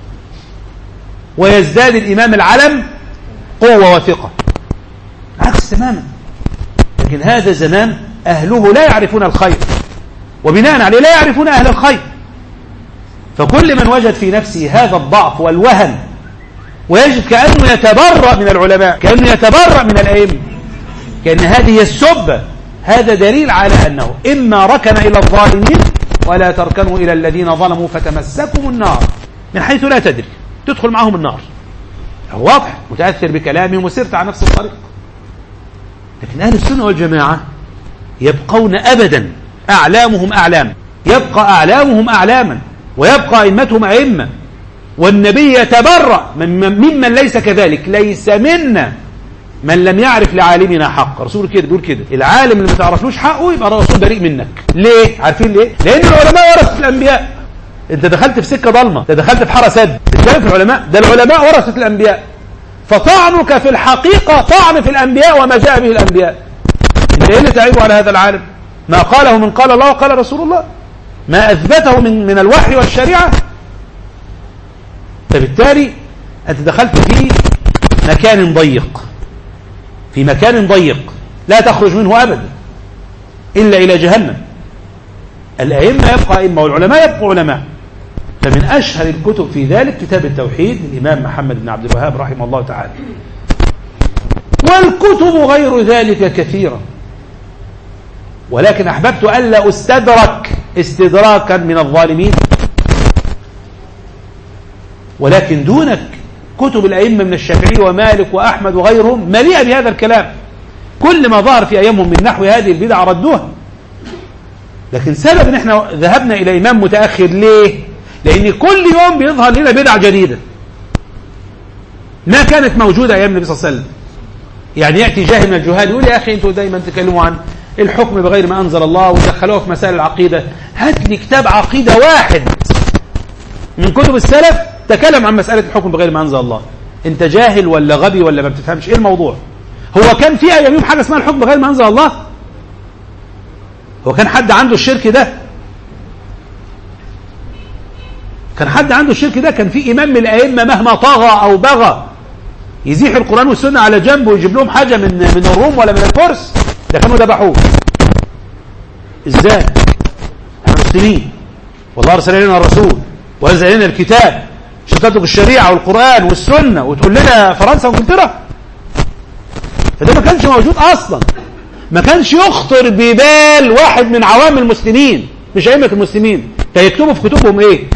ويزداد الإمام العلم قوة وثقة، عكس تماما. لكن هذا زمان أهله لا يعرفون الخير، وبناء عليه لا يعرفون أهل الخير. فكل من وجد في نفسه هذا الضعف والوهن ويجد كأنه يتبرأ من العلماء، كأنه يتبرأ من الأئمة، كأن هذه السبة، هذا دليل على أنه إما ركن إلى الظالمين ولا تركنوا إلى الذين ظلموا فتمسكم النار من حيث لا تدري، تدخل معهم النار. واضح، متأثر بكلامهم وسرت على نفس الطريق. لكن أهل السنة والجماعة يبقون أبدا أعلامهم أعلام، يبقى أعلامهم أعلاما، ويبقى أئمتهم أئمة، والنبي يتبرأ من ممن ليس كذلك. ليس منا من لم يعرف لعالمنا حق. رسول كده بيقول كده، العالم اللي ما تعرفلوش حقه يبقى الرسول بريء منك. ليه؟ عارفين ليه؟ لأن العلماء ورثة الأنبياء. انت دخلت في سكة ضلمة، انت دخلت في حارة سد. بتتكلم في العلماء، ده العلماء ورثة الأنبياء، فطعنك في الحقيقة طعن في الأنبياء وما جاء به الأنبياء. انت ايه اللي تعيبه على هذا العالم؟ ما قاله من قال الله وقال رسول الله، ما أثبته من من الوحي والشريعة. فبالتالي أنت دخلت في مكان ضيق، في مكان ضيق لا تخرج منه أبدا إلا إلى جهنم. الأئمة يبقى أئمة والعلماء يبقى علماء. فمن أشهر الكتب في ذلك كتاب التوحيد للإمام محمد بن عبد الوهاب رحمه الله تعالى، والكتب غير ذلك كثيرة، ولكن أحببت ألا أستدرك استدراكا من الظالمين. ولكن دونك كتب الأئمة من الشافعي ومالك وأحمد وغيرهم مليئة بهذا الكلام. كل ما ظهر في أيامهم من نحو هذه البدع ردوها. لكن سبب ان احنا ذهبنا إلى إمام متأخر ليه؟ لأن كل يوم بيظهر لنا بدع جديدة ما كانت موجودة أيام النبي صلى الله عليه وسلم. يعني يأتي جاهل من الجهال يقول يا أخي أنتوا دايما تكلموا عن الحكم بغير ما أنزل الله ودخلوه في مسائل العقيدة. هات لي كتاب عقيدة واحد من كتب السلف تكلم عن مسألة الحكم بغير ما أنزل الله. أنت جاهل ولا غبي ولا ما بتفهمش إيه الموضوع؟ هو كان في أيام حاجة اسمها الحكم بغير ما أنزل الله؟ هو كان حد عنده الشرك ده؟ كان حد عنده الشرك ده؟ كان في إمام من الأئمة مهما طغى أو بغى يزيح القرآن والسنة على جنب ويجيب لهم حاجة من من الروم ولا من الفرس؟ ده كانوا ذبحوه. إزاي؟ احنا مسلمين والله أرسل لنا الرسول وأنزل لنا الكتاب عشان تترك الشريعة والقرآن والسنة وتقول لنا فرنسا وانجلترا؟ فده ما كانش موجود أصلا، ما كانش يخطر ببال واحد من عوام المسلمين مش أئمة المسلمين يكتبوا في كتبهم إيه.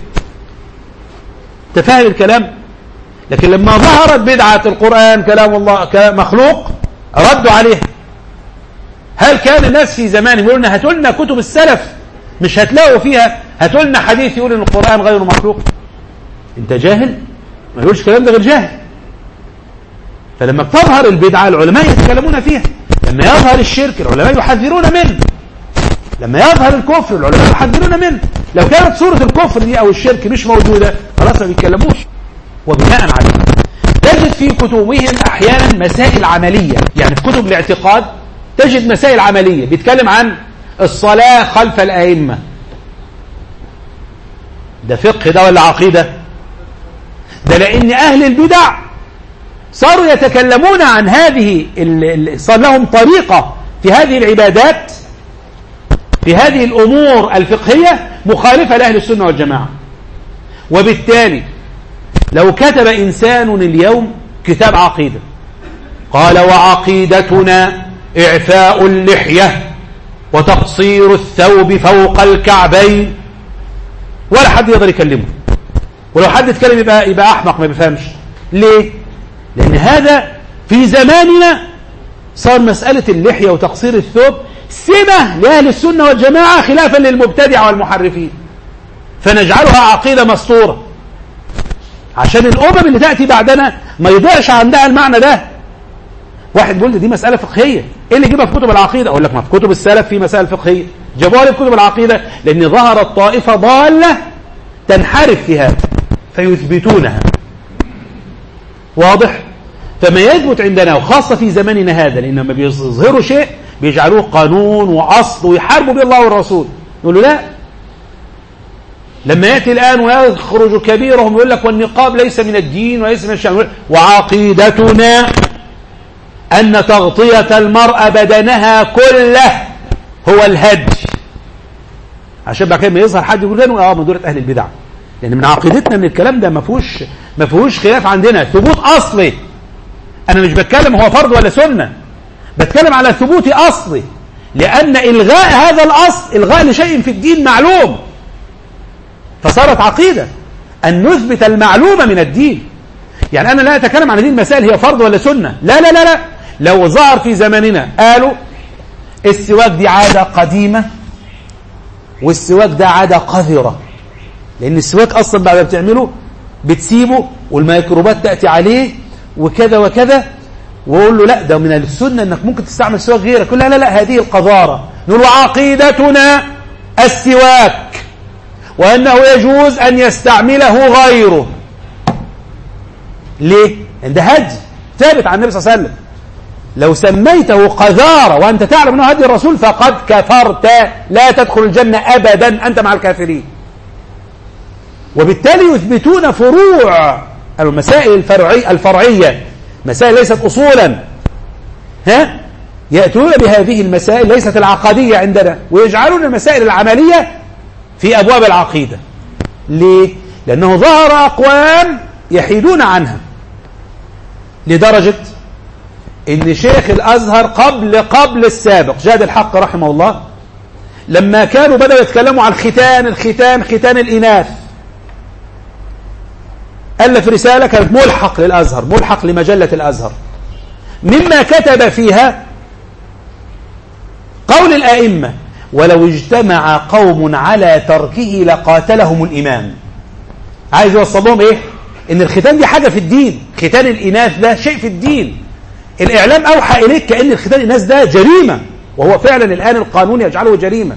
تفهم الكلام؟ لكن لما ظهرت بدعة القرآن كلام الله كلام مخلوق ردوا عليه. هل كان الناس في زمان يقولون هاتوا لنا كتب السلف مش هتلاقوا فيها، هاتوا لنا حديث يقول ان القرآن غير مخلوق؟ انت جاهل؟ ما يقولش الكلام ده غير جاهل. فلما تظهر البدعة العلماء يتكلمون فيها، لما يظهر الشرك العلماء يحذرون منه، لما يظهر الكفر العلماء يحذرون منه. لو كانت صورة الكفر دي او الشرك مش موجودة خلاص ما بيتكلموش. وبناء عليه تجد في كتبهم احيانا مسائل عملية، يعني في كتب الاعتقاد تجد مسائل عملية بيتكلم عن الصلاة خلف الأئمة. ده فقه ده ولا عقيدة؟ ده لأن أهل البدع صاروا يتكلمون عن هذه، صار لهم طريقة في هذه العبادات في هذه الأمور الفقهية مخالفة لأهل السنة والجماعة. وبالتالي لو كتب إنسان اليوم كتاب عقيدة قال وعقيدتنا إعفاء اللحية وتقصير الثوب فوق الكعبين، ولا حد يقدر يكلمه، ولو حد يتكلم يبقى, يبقى أحمق ما بيفهمش. ليه؟ لأن هذا في زماننا صار مسألة اللحية وتقصير الثوب سمة لأهل السنة والجماعة خلافا للمبتدع والمحرفين، فنجعلها عقيدة مسطورة عشان الأمم اللي تأتي بعدنا ما يضيعش عندها المعنى ده. واحد بيقول دي مسألة فقهية، ايه اللي يجيبها في كتب العقيدة؟ اقول لك ما في كتب السلف في مسائل فقهية جابوها لي في كتب العقيدة، لأن ظهرت طائفة ضالة تنحرف في هذا فيثبتونها. واضح؟ فما يثبت عندنا وخاصة في زماننا هذا، لأن لما بيظهروا شيء بيجعلوه قانون وأصل ويحاربوا به الله والرسول. يقولوا لا، لما يأتي الآن ويخرج كبيرهم يقول لك والنقاب ليس من الدين وليس من الشأن، وعقيدتنا أن تغطية المرأة بدنها كله هو الهدي، عشان بعد كده يظهر حد يقول لنا اه من دورة أهل البدع. لأن من عقيدتنا أن الكلام ده ما فيهوش ما فيهوش خلاف عندنا، ثبوت أصلي. أنا مش بتكلم هو فرض ولا سنة، بتكلم على ثبوت أصلي، لأن إلغاء هذا الأصل إلغاء لشيء في الدين معلوم، فصارت عقيدة أن نثبت المعلومة من الدين. يعني أنا لا أتكلم عن هذه المسائل هي فرض ولا سنة، لا لا لا لا. لو ظهر في زماننا قالوا السواك دي عادة قديمة والسواك ده عادة قذرة، لأن السواك أصلا بعد ما بتعمله بتسيبه والميكروبات تأتي عليه وكذا وكذا، وأقول له لا ده من السنة أنك ممكن تستعمل سواك غيرك، لا لا لا هذه القذارة. نقول عقيدتنا السواك وأنه يجوز أن يستعمله غيره. ليه؟ عند هدي ثابت عن النبي صلى الله عليه وسلم، لو سميته قذارة وأنت تعلم أنه هدي الرسول فقد كفرت، لا تدخل الجنة أبدا، أنت مع الكافرين. وبالتالي يثبتون فروع المسائل الفرعية, الفرعية مسائل ليست أصولا، ها يأتون بهذه المسائل ليست العقدية عندنا ويجعلون المسائل العملية في أبواب العقيدة. ليه؟ لأنه ظهر أقوام يحيدون عنها، لدرجة إن شيخ الأزهر قبل قبل السابق جاد الحق رحمه الله لما كانوا بدأوا يتكلموا عن الختان الختان ختان الإناث، ألف رسالة كانت ملحق للأزهر، ملحق لمجلة الأزهر، مما كتب فيها قول الآئمة ولو اجتمع قوم على تركه لقاتلهم الإمام. عايز يوصلهم إيه؟ إن الختان دي حاجة في الدين، ختان الإناث ده شيء في الدين. الإعلام أوحى إليك كأن الختان الإناث ده جريمة، وهو فعلا الآن القانون يجعله جريمة.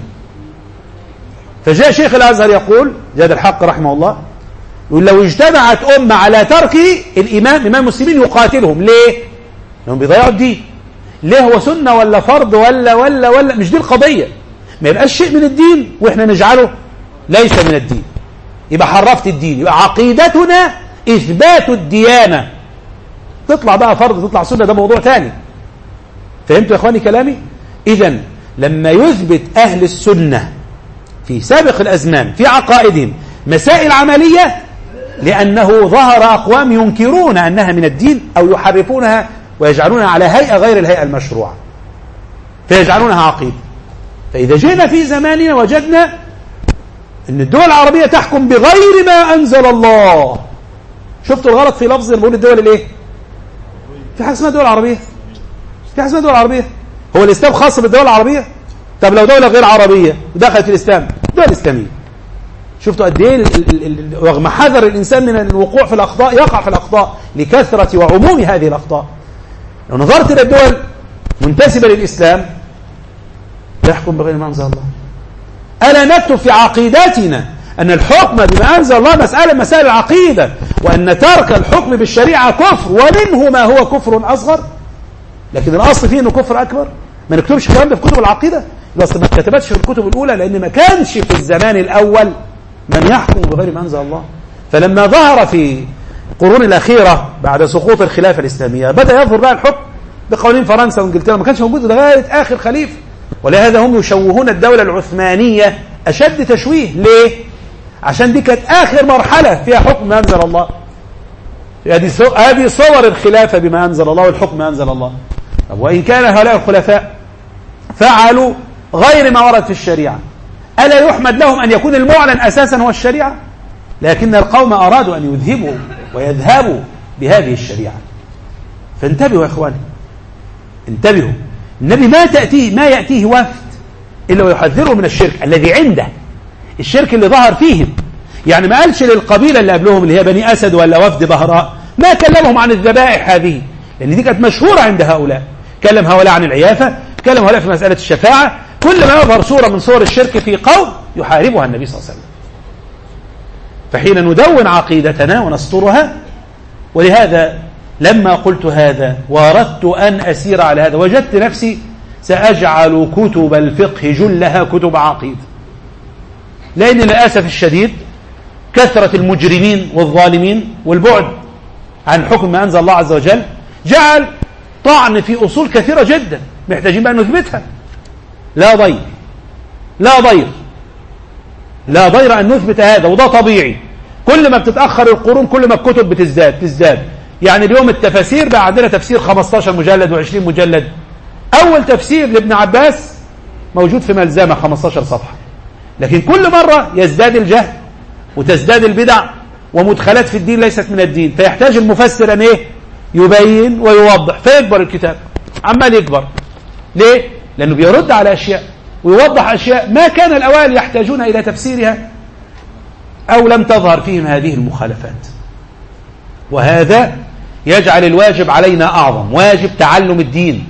فجاء شيخ الأزهر يقول جاد الحق رحمه الله يقول لو اجتمعت أمة على تركه الإمام إمام المسلمين يقاتلهم. ليه؟ لأنهم بيضيعوا الدين. ليه؟ هو سنة ولا فرض ولا ولا ولا مش دي القضية. ما يبقاش شيء من الدين وإحنا نجعله ليس من الدين، يبقى حرفت الدين. يبقى عقيدتنا إثبات الديانة، تطلع بقى فرض تطلع سنة ده موضوع تاني. فهمتوا يا إخواني كلامي؟ إذن لما يثبت أهل السنة في سابق الأزمان في عقائدهم مسائل عملية، لأنه ظهر أقوام ينكرون أنها من الدين أو يحرفونها ويجعلونها على هيئة غير الهيئة المشروعة فيجعلونها عقيدة. فإذا جئنا في زماننا وجدنا أن الدول العربية تحكم بغير ما أنزل الله. شفتوا الغلط في لفظ بقول الدول الإيه؟ في حاجة اسمها دول عربية؟ في حاجة اسمها دول عربية؟ هو الإسلام خاص بالدول العربية؟ طب لو دولة غير عربية دخلت في الإسلام دول إسلامية. شفتوا قد ايه رغم حذر الإنسان من الوقوع في الأخطاء يقع في الأخطاء لكثرة وعموم هذه الأخطاء. لو نظرت إلى الدول منتسبة للإسلام تحكم بغير ما أنزل الله. ألا نكتب في عقيدتنا أن الحكم بما أنزل الله مسألة مسائل العقيدة، وأن ترك الحكم بالشريعة كفر ومنه ما هو كفر أصغر، لكن الأصل فيه أنه كفر أكبر. ما نكتبش الكلام ده في كتب العقيدة، الأصل ما كتبتش في الكتب الأولى لأن ما كانش في الزمان الأول من يحكم بغير ما أنزل الله. فلما ظهر في القرون الأخيرة بعد سقوط الخلافة الإسلامية بدأ يظهر بقى الحكم بقوانين فرنسا وإنجلترا، ما كانش موجود لغاية آخر خليفة. ولهذا هم يشوهون الدولة العثمانية أشد تشويه. ليه؟ عشان دي كانت آخر مرحلة فيها حكم ما أنزل الله. هذه صور الخلافة بما أنزل الله والحكم ما أنزل الله. وإن كان هؤلاء الخلفاء فعلوا غير ما ورد في الشريعة، ألا يحمد لهم أن يكون المعلن أساسا هو الشريعة؟ لكن القوم أرادوا أن يذهبوا ويذهبوا بهذه الشريعة. فانتبهوا يا إخواني، انتبهوا. النبي ما تأتيه ما يأتيه وفد إلا ويحذره من الشرك الذي عنده، الشرك اللي ظهر فيهم. يعني ما قالش للقبيلة اللي قبلهم اللي هي بني أسد ولا وفد بهراء، ما كلمهم عن الذبائح هذه لأن دي كانت مشهورة عند هؤلاء. كلم هؤلاء عن العيافة، كلم هؤلاء في مسألة الشفاعة. كل ما يظهر صورة من صور الشرك في قوم يحاربها النبي صلى الله عليه وسلم. فحين ندون عقيدتنا ونسطرها، ولهذا لما قلت هذا وأردت أن أسير على هذا وجدت نفسي سأجعل كتب الفقه جلها كتب عقيدة، لأن للأسف الشديد كثرة المجرمين والظالمين والبعد عن حكم ما أنزل الله عز وجل جعل طعن في أصول كثيرة جدا محتاجين بأن نثبتها. لا ضير لا ضير لا ضير أن نثبت هذا، وده طبيعي. كل ما بتتأخر القرون كل ما الكتب بتزداد تزداد. يعني اليوم التفاسير بقى عندنا تفسير خمستاشر مجلد وعشرين مجلد. أول تفسير لابن عباس موجود في ملزمة خمستاشر صفحة، لكن كل مرة يزداد الجهل وتزداد البدع ومدخلات في الدين ليست من الدين، فيحتاج المفسر أن إيه؟ يبين ويوضح، فيكبر الكتاب عمال يكبر. ليه؟ لأنه بيرد على أشياء ويوضح أشياء ما كان الأوائل يحتاجون إلى تفسيرها أو لم تظهر فيهم هذه المخالفات. وهذا يجعل الواجب علينا أعظم، واجب تعلم الدين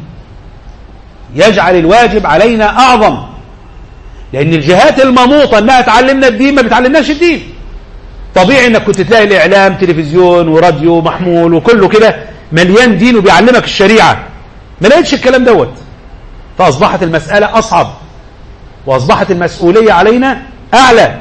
يجعل الواجب علينا أعظم، لأن الجهات المنوطة أنها تعلمنا الدين ما بتعلمناش الدين. طبيعي أنك كنت تلاقي الإعلام تلفزيون وراديو محمول وكله كده مليان دين وبيعلمك الشريعة، ما لقيتش الكلام دوت، فأصبحت المسألة أصعب وأصبحت المسؤولية علينا أعلى.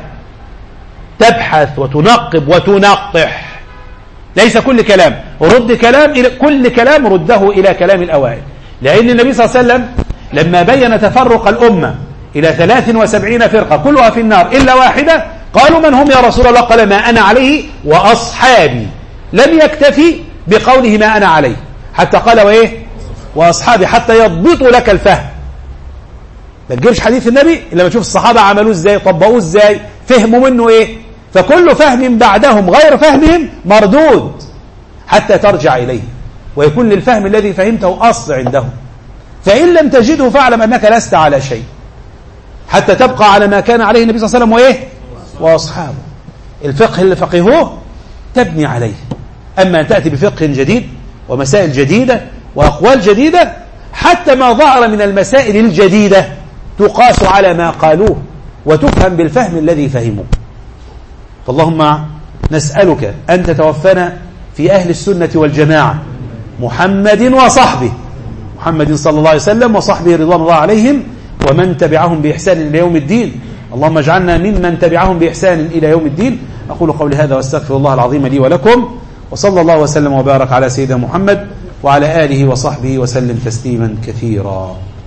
تبحث وتنقب وتنقح، ليس كل كلام رد كلام إلى كل كلام رده إلى كلام الأوائل، لأن النبي صلى الله عليه وسلم لما بين تفرق الأمة إلى ثلاث وسبعين فرقة كلها في النار إلا واحدة، قالوا من هم يا رسول الله؟ قال ما أنا عليه وأصحابي. لم يكتفي بقوله ما أنا عليه، حتى قال وإيه؟ وأصحابي، حتى يضبطوا لك الفهم. ما تجيبش حديث النبي إلا ما تشوف الصحابة عملوه إزاي، طبقوه إزاي، فهموا منه إيه. فكل فهم بعدهم غير فهمهم مردود حتى ترجع إليه ويكون للفهم الذي فهمته أصل عندهم. فإن لم تجده فاعلم أنك لست على شيء حتى تبقى على ما كان عليه النبي صلى الله عليه وسلم وإيه؟ وأصحابه. الفقه اللي فقهوه تبني عليه. أما أن تأتي بفقه جديد ومسائل جديدة وأقوال جديدة، حتى ما ظهر من المسائل الجديدة تقاس على ما قالوه وتفهم بالفهم الذي فهموه. فاللهم نسألك أن تتوفنا في أهل السنة والجماعة، محمد وصحبه، محمد صلى الله عليه وسلم وصحبه رضوان الله عليهم ومن تبعهم بإحسان إلى يوم الدين. اللهم اجعلنا ممن تبعهم بإحسان إلى يوم الدين. أقول قولي هذا واستغفر الله العظيم لي ولكم، وصلى الله وسلم وبارك على سيدنا محمد وعلى آله وصحبه وسلم تسليما كثيرا.